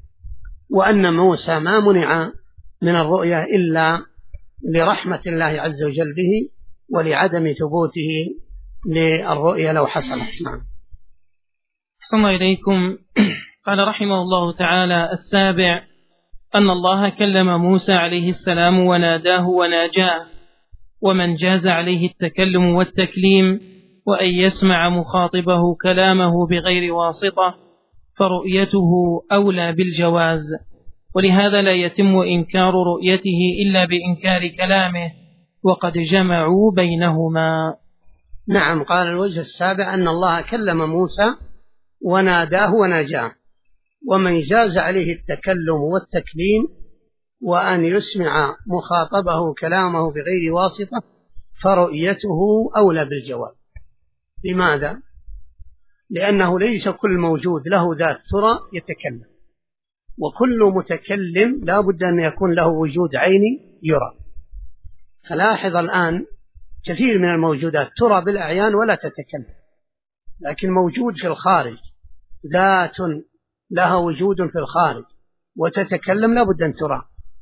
وأن موسى ما منع من الرؤية إلا لرحمة الله عز وجل به ولعدم ثبوته للرؤية لو حصلت. نعم. أحسن إليكم. قال رحمه الله تعالى: السابع أن الله كلم موسى عليه السلام وناداه وناجاه، ومن جاز عليه التكلم والتكليم وأن يسمع مخاطبه كلامه بغير واسطة فرؤيته أولى بالجواز، ولهذا لا يتم إنكار رؤيته إلا بإنكار كلامه، وقد جمعوا بينهما. نعم. قال الوجه السابع أن الله كلم موسى وناداه وناجاه، ومن جاز عليه التكلم والتكليم وأن يسمع مخاطبه كلامه بغير واسطة فرؤيته أولى بالجواز. لماذا؟ لأنه ليس كل موجود له ذات ترى يتكلم، وكل متكلم لا بد أن يكون له وجود عيني يرى. فلاحظ الآن كثير من الموجودات ترى بالأعيان ولا تتكلم، لكن موجود في الخارج ذات لها وجود في الخارج وتتكلم لا بد أن ترى،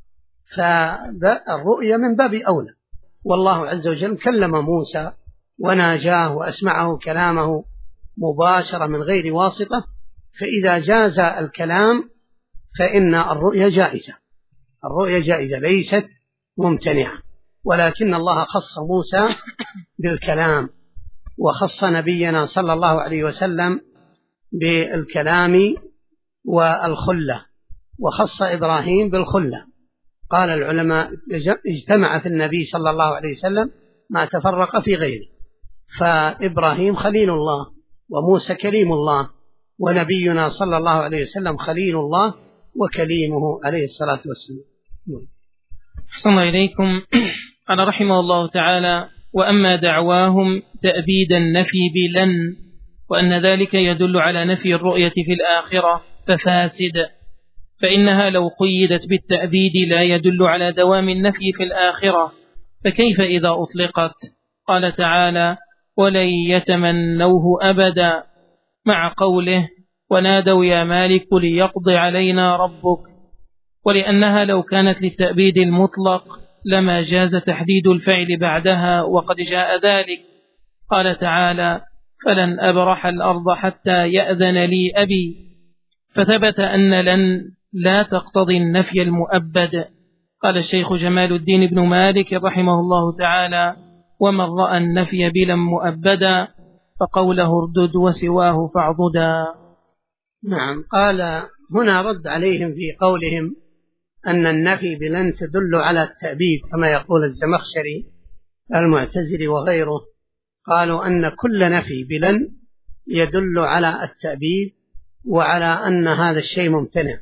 فالرؤية من باب أولى. والله عز وجل كلم موسى وناجاه وأسمعه كلامه مباشرة من غير واسطة، فإذا جاز الكلام فإن الرؤية جائزة. الرؤية جائزة ليست ممتنعة، ولكن الله خص موسى بالكلام، وخص نبينا صلى الله عليه وسلم بالكلام والخلة، وخص إبراهيم بالخلة. قال العلماء اجتمع في النبي صلى الله عليه وسلم ما تفرق في غيره، فإبراهيم خليل الله، وموسى كليم الله، ونبينا صلى الله عليه وسلم خليل الله وكليمه عليه الصلاة والسلام. أحسن إليكم. قال رحمه الله تعالى: وأما دعواهم تأبيد النفي بلن، وأن ذلك يدل على نفي الرؤية في الآخرة، ففاسد، فإنها لو قيدت بالتأبيد لا يدل على دوام النفي في الآخرة، فكيف إذا أطلقت؟ قال تعالى: ولن يتمنوه أبدا، مع قوله: ونادوا يا مالك ليقض علينا ربك. ولأنها لو كانت للتأبيد المطلق لما جاز تحديد الفعل بعدها، وقد جاء ذلك. قال تعالى: فلن أبرح الأرض حتى يأذن لي أبي، فثبت أن لن لا تقتضي النفي المؤبد. قال الشيخ جمال الدين بن مالك رحمه الله تعالى: ومن رأى النفي بلا مؤبدا فقوله اردد وسواه فاعضدا. نعم. قال هنا رد عليهم في قولهم أن النفي بلن تدل على التأبيد كما يقول الزمخشري المعتزلي وغيره. قالوا أن كل نفي بلن يدل على التأبيد وعلى أن هذا الشيء ممتنع.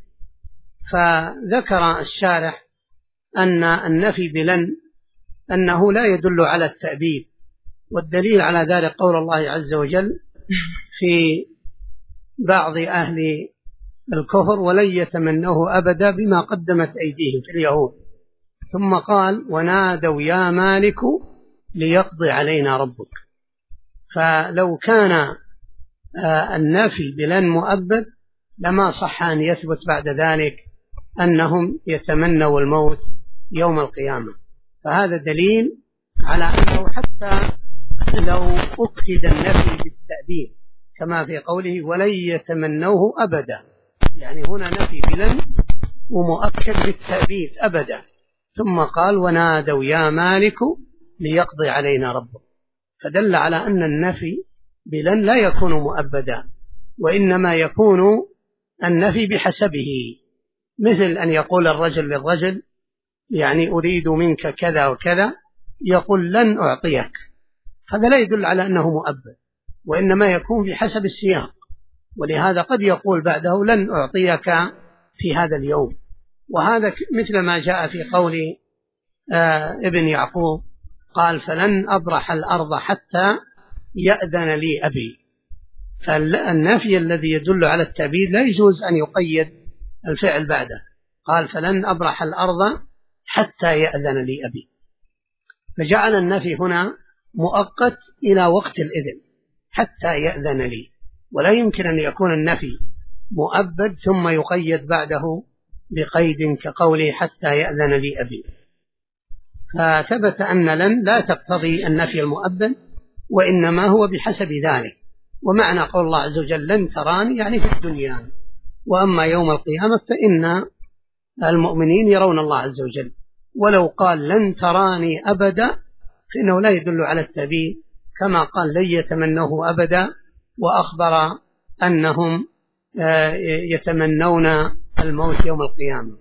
فذكر الشارح أن النفي بلن أنه لا يدل على التأبيد، والدليل على ذلك قول الله عز وجل في بعض أهل الكفر: ولن يتمنوه أبدا بما قدمت أيديهم في اليهود. ثم قال: ونادوا يا مالك ليقضي علينا ربك. فلو كان النفي بلن مؤبد لما صح أن يثبت بعد ذلك أنهم يتمنوا الموت يوم القيامة. فهذا دليل على أنه حتى لو أكد النفي بالتأبيد كما في قوله: ولن يتمنوه أبدا، يعني هنا نفي بلن ومؤكد بالتأبيد أبدا. ثم قال: ونادوا يا مالك ليقضي علينا ربك، فدل على أن النفي بلن لا يكون مؤبدا، وإنما يكون النفي بحسبه، مثل أن يقول الرجل للرجل: يعني أريد منك كذا وكذا، يقول: لن أعطيك. هذا لا يدل على أنه مؤبد، وإنما يكون بحسب السياق. ولهذا قد يقول بعده: لن أعطيك في هذا اليوم. وهذا مثل ما جاء في قول ابن يعقوب قال: فلن أبرح الأرض حتى يأذن لي أبي. فالنفي الذي يدل على التأبيد لا يجوز أن يقيد الفعل بعده. قال: فلن أبرح الأرض حتى يأذن لي أبي، فجعل النفي هنا مؤقت إلى وقت الإذن حتى يأذن لي، ولا يمكن أن يكون النفي مؤبد ثم يقيد بعده بقيد كقوله: حتى يأذن لي أبي. فثبت أن لن لا تقتضي النفي المؤبد، وإنما هو بحسب ذلك. ومعنى قول الله عز وجل: لن تراني، يعني في الدنيا، وأما يوم القيامة فإن المؤمنين يرون الله عز وجل. ولو قال: لن تراني أبدا، فإنه لا يدل على التأبيد، كما قال: لن يتمنوه أبدا، وأخبر أنهم يتمنون الموت يوم القيامة.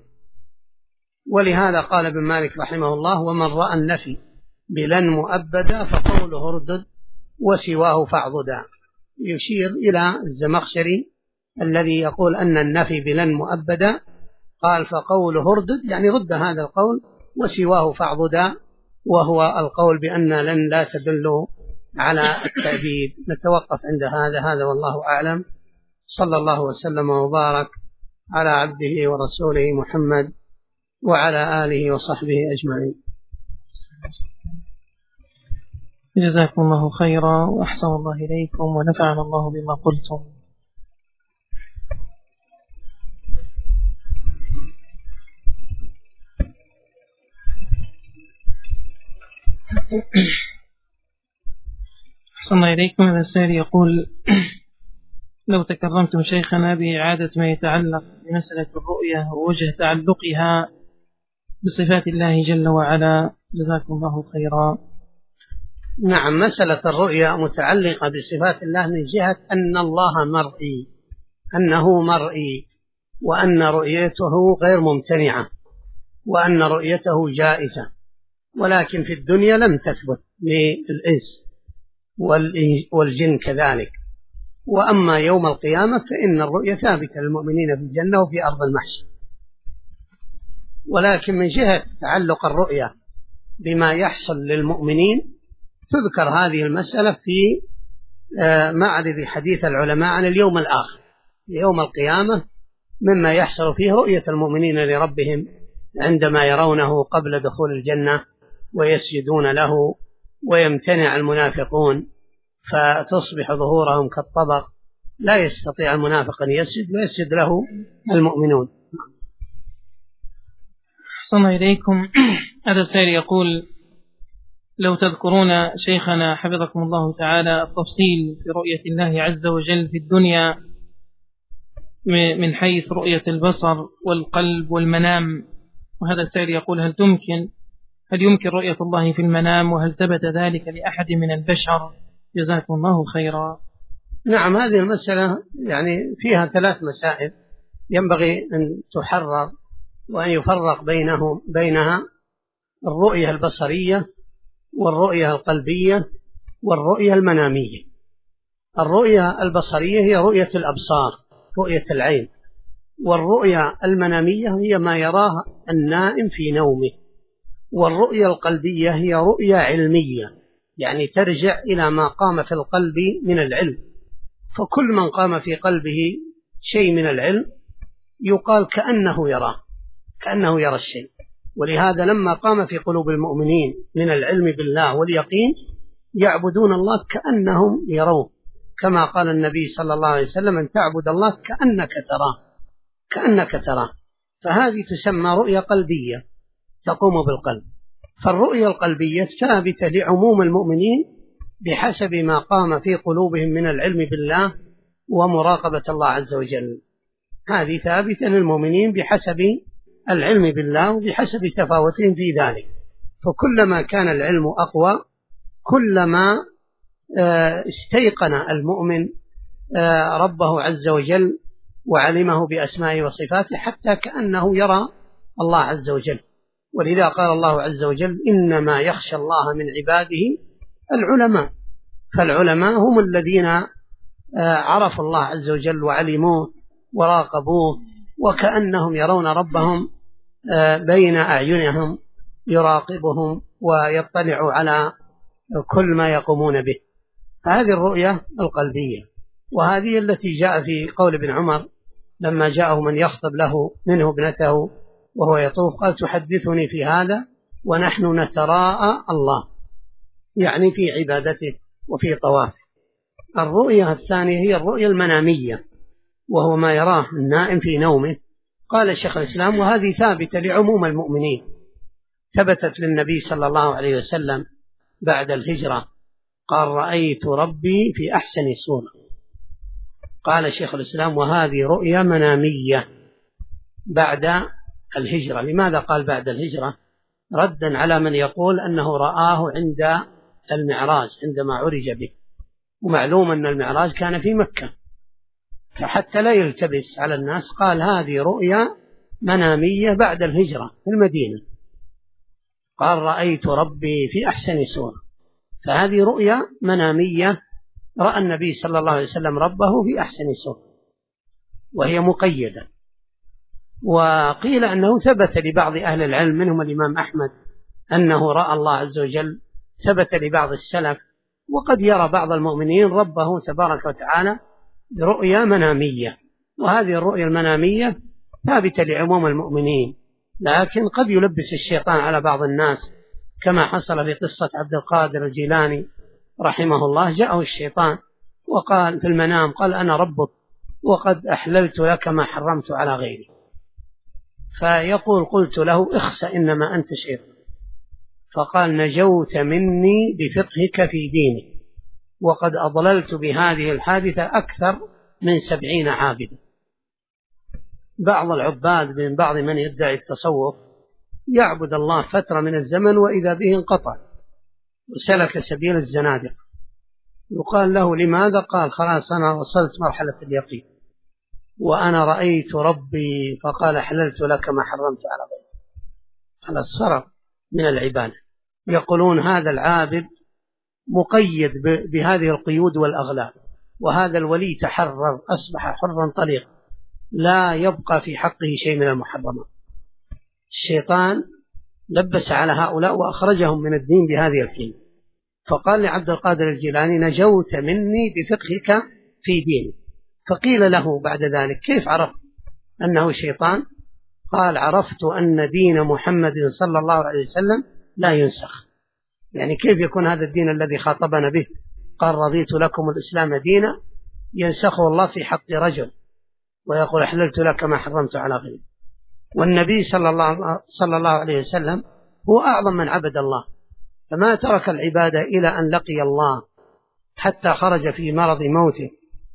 ولهذا قال ابن مالك رحمه الله: ومن رأى النفي بلن مؤبدا فقوله اردد وسواه فاعضدا. يشير إلى الزمخشري الذي يقول أن النفي بلن مؤبدا، قال: فقوله اردد، يعني رد هذا القول، وسواه فاعضدا، وهو القول بأن لن لا تدل على التأبيد. نتوقف عند هذا والله أعلم. صلى الله وسلم وبارك على عبده ورسوله محمد وعلى آله وصحبه أجمعين. جزاكم الله خيرا وأحسن الله إليكم ونفعنا الله بما قلتم. أحسن الله إليكم. هذا السائل يقول: لو تكرمتم شيخنا بإعادة ما يتعلق بمسألة الرؤية ووجه تعلقها بصفات الله جل وعلا، جزاكم الله خيرا. نعم، مسألة الرؤية متعلقة بصفات الله من جهة أن الله مرئي، أنه مرئي، وأن رؤيته غير ممتنعة، وأن رؤيته جائزة. ولكن في الدنيا لم تثبت للإنس والجن كذلك. وأما يوم القيامة فإن الرؤية ثابتة للمؤمنين في الجنة وفي أرض المحشر. ولكن من جهة تعلق الرؤية بما يحصل للمؤمنين تذكر هذه المسألة في معرض حديث العلماء عن اليوم الآخر، يوم القيامة، مما يحصل فيه رؤية المؤمنين لربهم عندما يرونه قبل دخول الجنة ويسجدون له، ويمتنع المنافقون فتصبح ظهورهم كالطبق، لا يستطيع المنافق أن يسجد ويسجد له المؤمنون. صلى إليكم. هذا السائل يقول: لو تذكرون شيخنا حفظكم الله تعالى التفصيل في رؤية الله عز وجل في الدنيا من حيث رؤية البصر والقلب والمنام. وهذا السائل يقول: هل يمكن رؤية الله في المنام، وهل ثبت ذلك لأحد من البشر؟ جزاكم الله خيرا. نعم، هذه المسألة فيها 3 مسائل ينبغي أن تحرر وأن يفرق بينها: الرؤية البصرية والرؤية القلبية والرؤية المنامية. الرؤية البصرية هي رؤية الأبصار، رؤية العين، والرؤية المنامية هي ما يراه النائم في نومه، والرؤية القلبية هي رؤية علمية، ترجع إلى ما قام في القلب من العلم. فكل من قام في قلبه شيء من العلم يقال كأنه يرى الشيء. ولهذا لما قام في قلوب المؤمنين من العلم بالله واليقين يعبدون الله كأنهم يروه، كما قال النبي صلى الله عليه وسلم: أن تعبد الله كأنك تراه. فهذه تسمى رؤية قلبية تقوم بالقلب. فالرؤية القلبية ثابتة لعموم المؤمنين بحسب ما قام في قلوبهم من العلم بالله ومراقبة الله عز وجل. هذه ثابتة للمؤمنين بحسب العلم بالله وبحسب تفاوتهم في ذلك. فكلما كان العلم أقوى كلما استيقن المؤمن ربه عز وجل وعلمه بأسمائه وصفاته حتى كأنه يرى الله عز وجل. ولذا قال الله عز وجل: إنما يخشى الله من عباده العلماء. فالعلماء هم الذين عرفوا الله عز وجل وعلموه وراقبوه، وكأنهم يرون ربهم بين أعينهم يراقبهم ويطلع على كل ما يقومون به. هذه الرؤية القلبية، وهذه التي جاء في قول ابن عمر لما جاءه من يخطب له منه ابنته وهو يطوف قال: تحدثني في هذا ونحن نتراءى الله، في عبادته وفي طوافه. الرؤية الثانية هي الرؤية المنامية، وهو ما يراه النائم في نومه. قال الشيخ الإسلام: وهذه ثابتة لعموم المؤمنين، ثبتت للنبي صلى الله عليه وسلم بعد الهجرة، قال: رأيت ربي في أحسن صورة. قال الشيخ الإسلام: وهذه رؤية منامية بعد الهجرة. لماذا قال بعد الهجرة؟ ردا على من يقول أنه رآه عند المعراج عندما عرج به، ومعلوم أن المعراج كان في مكة، فحتى لا يلتبس على الناس قال: هذه رؤيا منامية بعد الهجرة في المدينة. قال: رأيت ربي في أحسن صورة. فهذه رؤيا منامية، رأى النبي صلى الله عليه وسلم ربه في أحسن صورة، وهي مقيدة. وقيل أنه ثبت لبعض أهل العلم منهم الإمام أحمد أنه رأى الله عز وجل، ثبت لبعض السلف. وقد يرى بعض المؤمنين ربه تبارك وتعالى برؤيا منامية، وهذه الرؤيا المنامية ثابتة لعموم المؤمنين، لكن قد يلبس الشيطان على بعض الناس، كما حصل في قصة عبد القادر الجيلاني رحمه الله. جاءه الشيطان وقال في المنام، قال: أنا ربك وقد أحللت لك ما حرمت على غيري. فيقول: قلت له: اخسأ إنما أنت شيطان. فقال: نجوت مني بفقهك في ديني، وقد أضللت بهذه الحادثة أكثر من 70 عابدا. بعض العباد من بعض من يدعي التصوف يعبد الله فترة من الزمن وإذا به انقطع وسلك سبيل الزنادق. يقال له: لماذا؟ قال: خلاص أنا وصلت مرحلة اليقين وأنا رأيت ربي فقال: حللت لك ما حرمت على غيرك. على الصرف من العبادة. يقولون هذا العابد مقيد بهذه القيود والأغلال، وهذا الولي تحرر، أصبح حرا طليقا، لا يبقى في حقه شيء من المحرمات. الشيطان لبس على هؤلاء وأخرجهم من الدين بهذه الكلمة. فقال لعبد القادر الجيلاني: نجوت مني بفقهك في ديني. فقيل له بعد ذلك: كيف عرفت أنه شيطان؟ قال: عرفت أن دين محمد صلى الله عليه وسلم لا ينسخ. يعني كيف يكون هذا الدين الذي خاطبنا به؟ قال: رضيت لكم الإسلام دينا، ينسخه الله في حق رجل ويقول: أحللت لك ما حرمت على غيري. والنبي صلى الله عليه وسلم هو أعظم من عبد الله، فما ترك العبادة إلى أن لقي الله، حتى خرج في مرض موته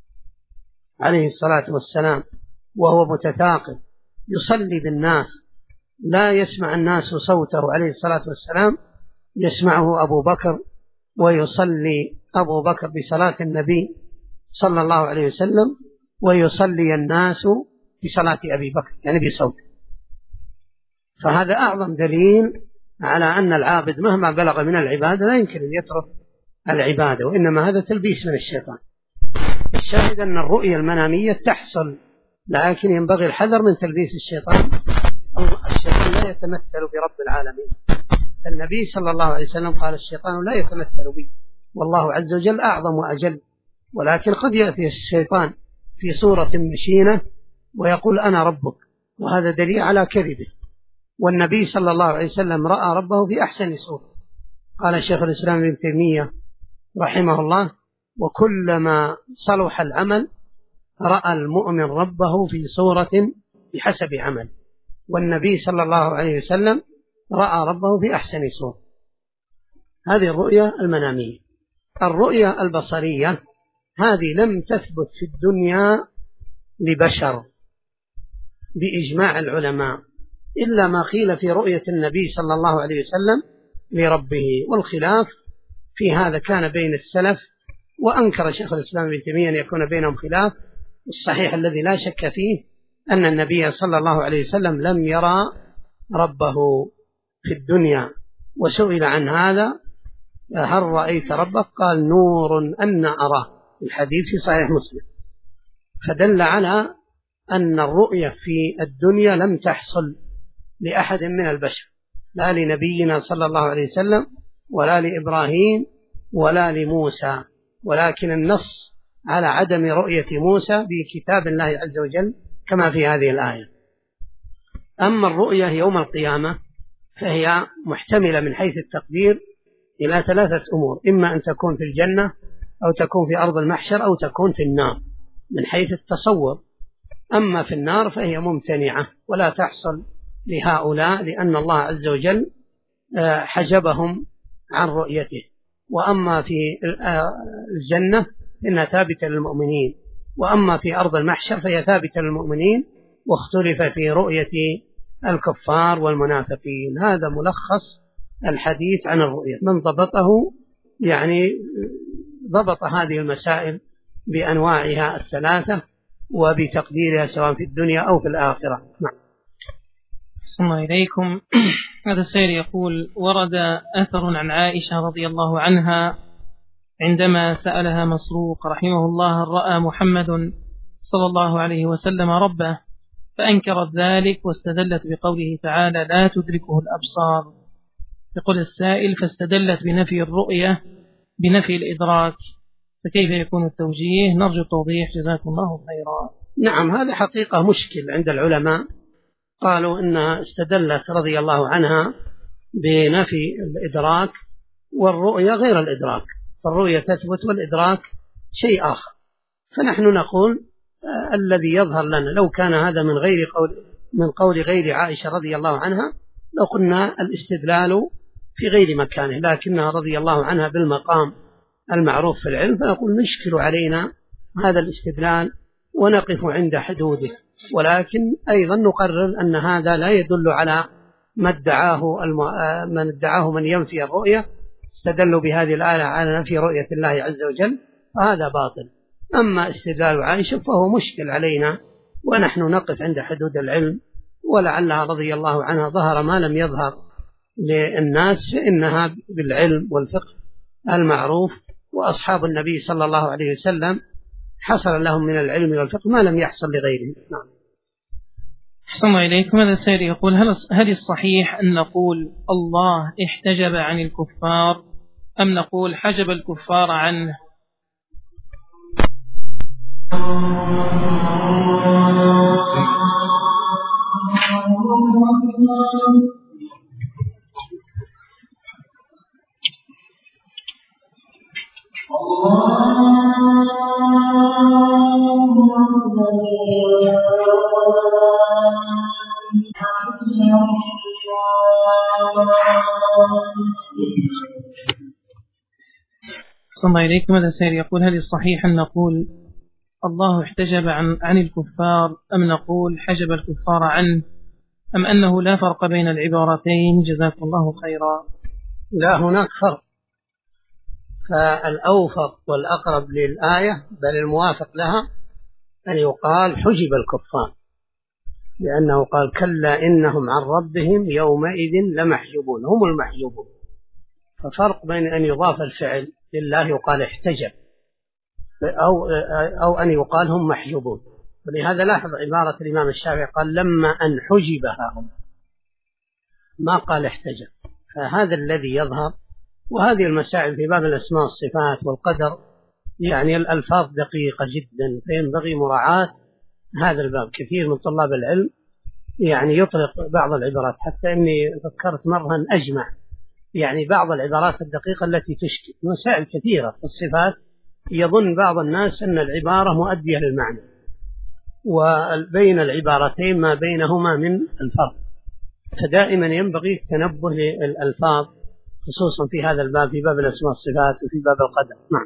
عليه الصلاة والسلام وهو متثاقل يصلي بالناس، لا يسمع الناس صوته عليه الصلاة والسلام، يسمعه أبو بكر، ويصلي أبو بكر بصلاة النبي صلى الله عليه وسلم، ويصلي الناس بصلاة أبي بكر، يعني بصوته. فهذا أعظم دليل على أن العابد مهما بلغ من العبادة لا يمكن أن يترك العبادة، وإنما هذا تلبيس من الشيطان. الشاهد أن الرؤية المنامية تحصل، لكن ينبغي الحذر من تلبيس الشيطان. الشيطان لا يتمثل برب العالمين. النبي صلى الله عليه وسلم قال: الشيطان لا يتمثل بي، والله عز وجل أعظم وأجل. ولكن قد يأتي الشيطان في صورة مشينة ويقول: أنا ربك، وهذا دليل على كذبه. والنبي صلى الله عليه وسلم رأى ربه في أحسن صورة. قال شيخ الإسلام ابن تيمية رحمه الله: وكلما صلح العمل رأى المؤمن ربه في صورة بحسب عمل. والنبي صلى الله عليه وسلم رأى ربه في أحسن صورة. هذه الرؤية المنامية. الرؤية البصرية هذه لم تثبت في الدنيا لبشر بإجماع العلماء، إلا ما قيل في رؤية النبي صلى الله عليه وسلم لربه، والخلاف في هذا كان بين السلف، وأنكر شيخ الإسلام ابن تيمية أن يكون بينهم خلاف. والصحيح الذي لا شك فيه أن النبي صلى الله عليه وسلم لم يرى ربه في الدنيا. وسئل عن هذا: هل رأيت ربك؟ قال: نور أن أراه. الحديث في صحيح مسلم. فدل على أن الرؤية في الدنيا لم تحصل لأحد من البشر، لا لنبينا صلى الله عليه وسلم ولا لإبراهيم ولا لموسى، ولكن النص على عدم رؤية موسى بكتاب الله عز وجل كما في هذه الآية. أما الرؤية يوم القيامة فهي محتملة من حيث التقدير إلى 3 أمور: إما أن تكون في الجنة، أو تكون في أرض المحشر، أو تكون في النار من حيث التصور. أما في النار فهي ممتنعة ولا تحصل لهؤلاء، لأن الله عز وجل حجبهم عن رؤيته. وأما في الجنة إنها ثابتة للمؤمنين، وأما في أرض المحشر فهي ثابتة للمؤمنين، واختلف في رؤية الكفار والمنافقين. هذا ملخص الحديث عن الرؤية. من ضبطه يعني ضبط هذه المسائل بأنواعها ال3 وبتقديرها سواء في الدنيا أو في الآخرة. نعم. صلى الله إليكم. هذا السائل يقول: ورد أثر عن عائشة رضي الله عنها عندما سألها مسروق رحمه الله: رأى محمد صلى الله عليه وسلم ربه؟ فأنكرت ذلك واستدلت بقوله تعالى: لا تدركه الأبصار. يقول السائل: فاستدلت بنفي الرؤية بنفي الإدراك، فكيف يكون التوجيه؟ نرجو التوضيح جزاكم الله خيرا. نعم، هذا حقيقة مشكل عند العلماء. قالوا إنها استدلت رضي الله عنها بنفي الإدراك، والرؤية غير الإدراك، فالرؤية تثبت والإدراك شيء آخر. فنحن نقول الذي يظهر لنا، لو كان هذا من قول غير عائشة رضي الله عنها لو قلنا الاستدلال في غير مكانه، لكنها رضي الله عنها بالمقام المعروف في العلم، فنقول نشكل علينا هذا الاستدلال ونقف عند حدوده. ولكن أيضا نقرر أن هذا لا يدل على ما ادعاه من ينفي الرؤية، استدلوا بهذه الآية على نفي رؤية الله عز وجل، فهذا باطل. أما استدلال عائشة فهو مشكل علينا، ونحن نقف عند حدود العلم، ولعلها رضي الله عنها ظهر ما لم يظهر للناس، فإنها بالعلم والفقه المعروف، وأصحاب النبي صلى الله عليه وسلم حصل لهم من العلم والفقه ما لم يحصل لغيرهم. نعم. أحسن الله إليكم. هذا السائل يقول هل الصحيح أن نقول الله احتجب عن الكفار أم نقول حجب الكفار عنه؟ صلى الله عليكم. هذا السائل يقول هل الصحيح أن نقول الله احتجب عن الكفار أم نقول حجب الكفار عنه أم أنه لا فرق بين العبارتين؟ جزاكم الله خيرا. لا، هناك فرق، فالأوفق والأقرب للآية بل الموافق لها أن يقال حجب الكفار، لأنه قال كلا إنهم عن ربهم يومئذ لمحجوبون، هم المحجوبون. ففرق بين أن يضاف الفعل لله يقال احتجب أو أن يقال هم محجوبون. ولهذا لاحظ عبارة الإمام الشافعي قال لما أن حجبها هم، ما قال احتجب. فهذا الذي يظهر. وهذه المسائل في باب الأسماء والصفات والقدر يعني الألفاظ دقيقة جدا، فينبغي مراعاة هذا الباب. كثير من طلاب العلم يعني يطلق بعض العبارات، حتى إني فكرت مرة أن أجمع يعني بعض العبارات الدقيقة التي تشكل مسائل كثيرة في الصفات. يظن بعض الناس أن العبارة مؤدية للمعنى، وبين العبارتين ما بينهما من الفرق. فدائما ينبغي التنبه للألفاظ خصوصا في هذا الباب، في باب الأسماء والصفات وفي باب القدر. نعم.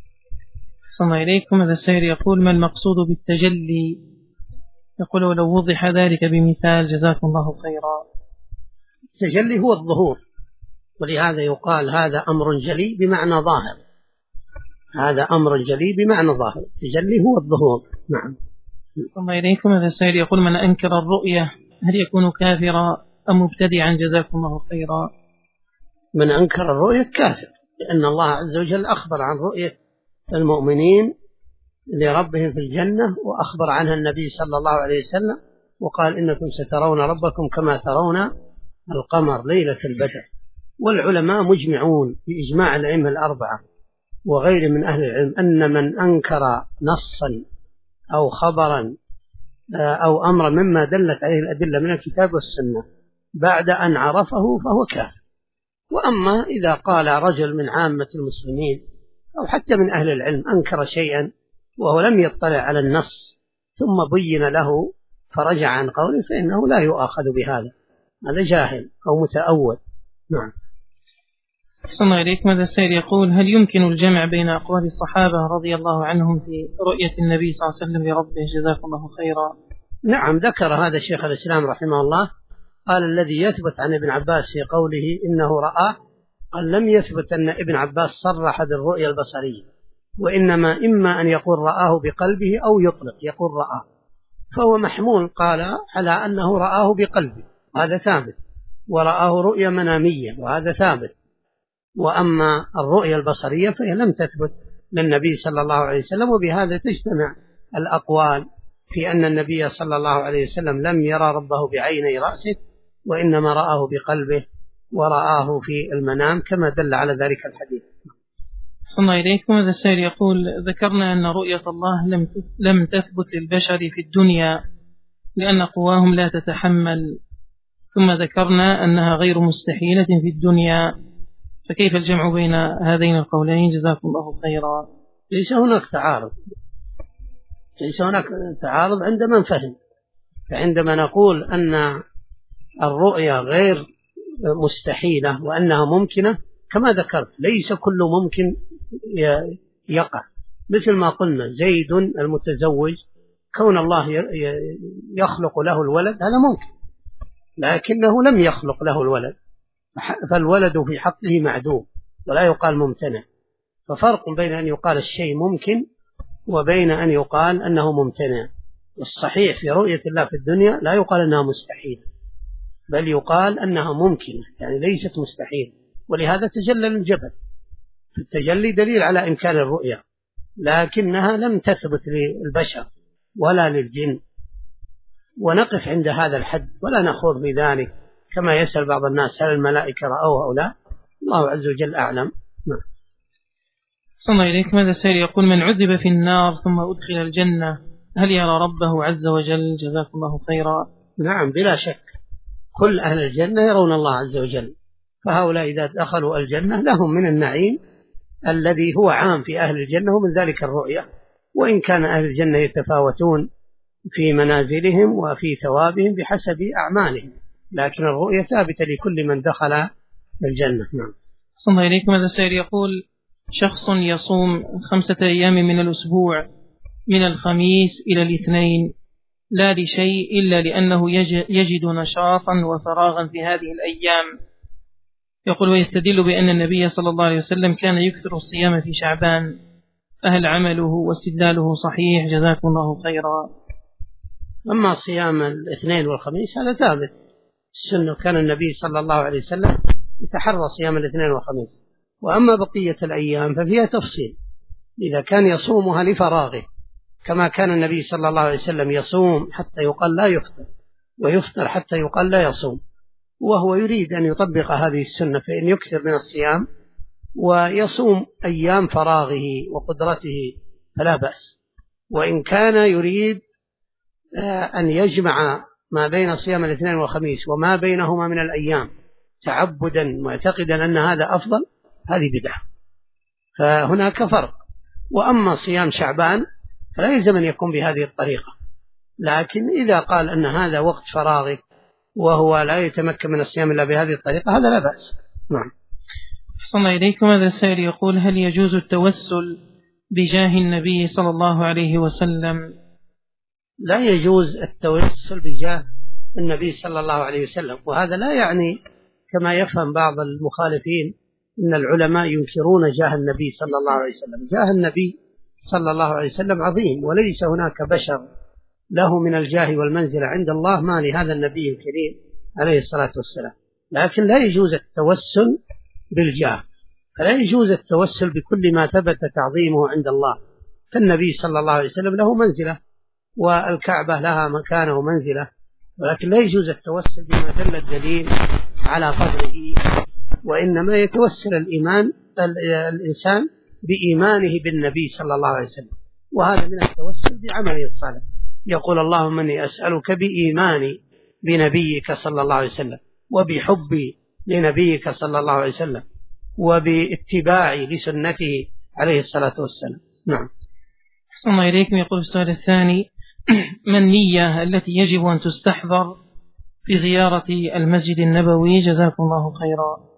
صلى الله عليكم. هذا السائل يقول ما المقصود بالتجلي؟ يقول ولو وضح ذلك بمثال جزاكم الله خيرا. التجلي هو الظهور، ولهذا يقال هذا أمر جلي بمعنى ظاهر. هذا أمر جلي بمعنى ظاهر، التجلي هو الظهور. نعم. صلى الله عليكم. هذا السائل يقول من أنكر الرؤية هل يكون كافرا أم مبتدعا؟ جزاكم الله خيرا. من أنكر الرؤية كافر، لأن الله عز وجل أخبر عن رؤية المؤمنين لربهم في الجنة، وأخبر عنها النبي صلى الله عليه وسلم وقال إنكم سترون ربكم كما ترون القمر ليلة البدر. والعلماء مجمعون بإجماع الأئمة الأربعة وغير من أهل العلم أن من أنكر نصا أو خبرا أو أمر مما دلت عليه الأدلة من الكتاب والسنة بعد أن عرفه فهو كافر. وأما إذا قال رجل من عامة المسلمين أو حتى من أهل العلم أنكر شيئا وهو لم يطلع على النص ثم بين له فرجع عن قوله فإنه لا يؤاخذ بهذا، هذا جاهل أو متأول. نعم. أحسن الله إليكم. هذا السائل يقول هل يمكن الجمع بين أقوال الصحابة رضي الله عنهم في رؤية النبي صلى الله عليه وسلم لربه؟ جزاكم الله خيرا. نعم، ذكر هذا الشيخ الإسلام رحمه الله، قال الذي يثبت عن ابن عباس في قوله إنه رأى، قال لم يثبت أن ابن عباس صرح بالرؤية البصرية، وإنما إما أن يقول رآه بقلبه أو يطلق يقول رآه، فهو محمول قال على أنه رآه بقلبه، هذا ثابت، ورآه رؤية منامية وهذا ثابت. وأما الرؤية البصرية فهي لم تثبت للنبي صلى الله عليه وسلم، وبهذا تجتمع الأقوال في أن النبي صلى الله عليه وسلم لم يرى ربه بعيني رأسه، وإنما رآه بقلبه ورآه في المنام كما دل على ذلك الحديث. صلى الله إليكم. هذا السائل يقول ذكرنا أن رؤية الله لم تثبت للبشر في الدنيا لأن قواهم لا تتحمل، ثم ذكرنا أنها غير مستحيلة في الدنيا، فكيف الجمع بين هذين القولين؟ جزاكم الله خيرا. ليس هناك تعارض، ليس هناك تعارض عند من فهم. فعندما نقول أن الرؤية غير مستحيلة وأنها ممكنة كما ذكرت، ليس كل ممكن يقع، مثل ما قلنا زيد المتزوج كون الله يخلق له الولد هذا ممكن، لكنه لم يخلق له الولد، فالولد في حقه معدوم ولا يقال ممتنع. ففرق بين أن يقال الشيء ممكن وبين أن يقال أنه ممتنع. والصحيح في رؤية الله في الدنيا لا يقال أنها مستحيل، بل يقال أنها ممكنة، يعني ليست مستحيل. ولهذا تجلى الجبل، التجلي دليل على إمكان الرؤية، لكنها لم تثبت للبشر ولا للجن. ونقف عند هذا الحد ولا نخوض في ذلك كما يسأل بعض الناس هل الملائكة رأوه أو لا. الله عز وجل أعلم. صلى الله إليك. ماذا سائل يقول من عذب في النار ثم أدخل الجنة هل يرى ربه عز وجل؟ جزاكم الله خيرا. نعم بلا شك، كل أهل الجنة يرون الله عز وجل، فهؤلاء إذا دخلوا الجنة لهم من النعيم الذي هو عام في أهل الجنة ومن ذلك الرؤية، وإن كان أهل الجنة يتفاوتون في منازلهم وفي ثوابهم بحسب أعمالهم، لكن الرؤية ثابتة لكل من دخل الجنة. نعم. صلى الله إليكم. هذا السائل يقول شخص يصوم 5 أيام من الأسبوع من الخميس إلى الاثنين لا لشيء إلا لأنه يجد نشاطا وفراغا في هذه الأيام، يقول ويستدل بأن النبي صلى الله عليه وسلم كان يكثر الصيام في شعبان، فهل عمله واستدلاله صحيح؟ جزاكم الله خيرا. أما صيام الاثنين والخميس هذا ثابت السنة، كان النبي صلى الله عليه وسلم يتحرى صيام الاثنين والخميس. وأما بقية الأيام ففيها تفصيل، إذا كان يصومها لفراغه كما كان النبي صلى الله عليه وسلم يصوم حتى يقال لا يفطر ويفطر حتى يقال لا يصوم، وهو يريد أن يطبق هذه السنة فإن يكثر من الصيام ويصوم أيام فراغه وقدرته فلا بأس. وإن كان يريد أن يجمع ما بين صيام الاثنين والخميس وما بينهما من الأيام تعبدا معتقدا أن هذا أفضل، هذه بدعة، فهناك فرق. وأما صيام شعبان فلا يلزم أن يكون بهذه الطريقة، لكن إذا قال أن هذا وقت فراغه وهو لا يتمكن من الصيام إلا بهذه الطريقة هذا لا بأس. نعم. صلى الله إليكم. هذا السائل يقول هل يجوز التوسل بجاه النبي صلى الله عليه وسلم؟ لا يجوز التوسل بجاه النبي صلى الله عليه وسلم، وهذا لا يعني كما يفهم بعض المخالفين أن العلماء ينكرون جاه النبي صلى الله عليه وسلم. جاه النبي صلى الله عليه وسلم عظيم، وليس هناك بشر له من الجاه والمنزلة عند الله ما لهذا النبي الكريم عليه الصلاة والسلام. لكن لا يجوز التوسل بالجاه، فلا يجوز التوسل بكل ما ثبت تعظيمه عند الله، فالنبي صلى الله عليه وسلم له منزلة والكعبة لها مكانه ومنزلة، ولكن لا يجوز التوسل بما دل الدليل على قدره، وإنما يتوسل الإنسان بإيمانه بالنبي صلى الله عليه وسلم، وهذا من التوسل بعمله الصالح. يقول اللهم إني أسألك بإيماني بنبيك صلى الله عليه وسلم وبحبي لنبيك صلى الله عليه وسلم وباتباعي لسنته عليه الصلاة والسلام. نعم. صلى الله إليكم. يقول السؤال الثاني ما النية التي يجب أن تستحضر في زيارة المسجد النبوي؟ جزاكم الله خيرا.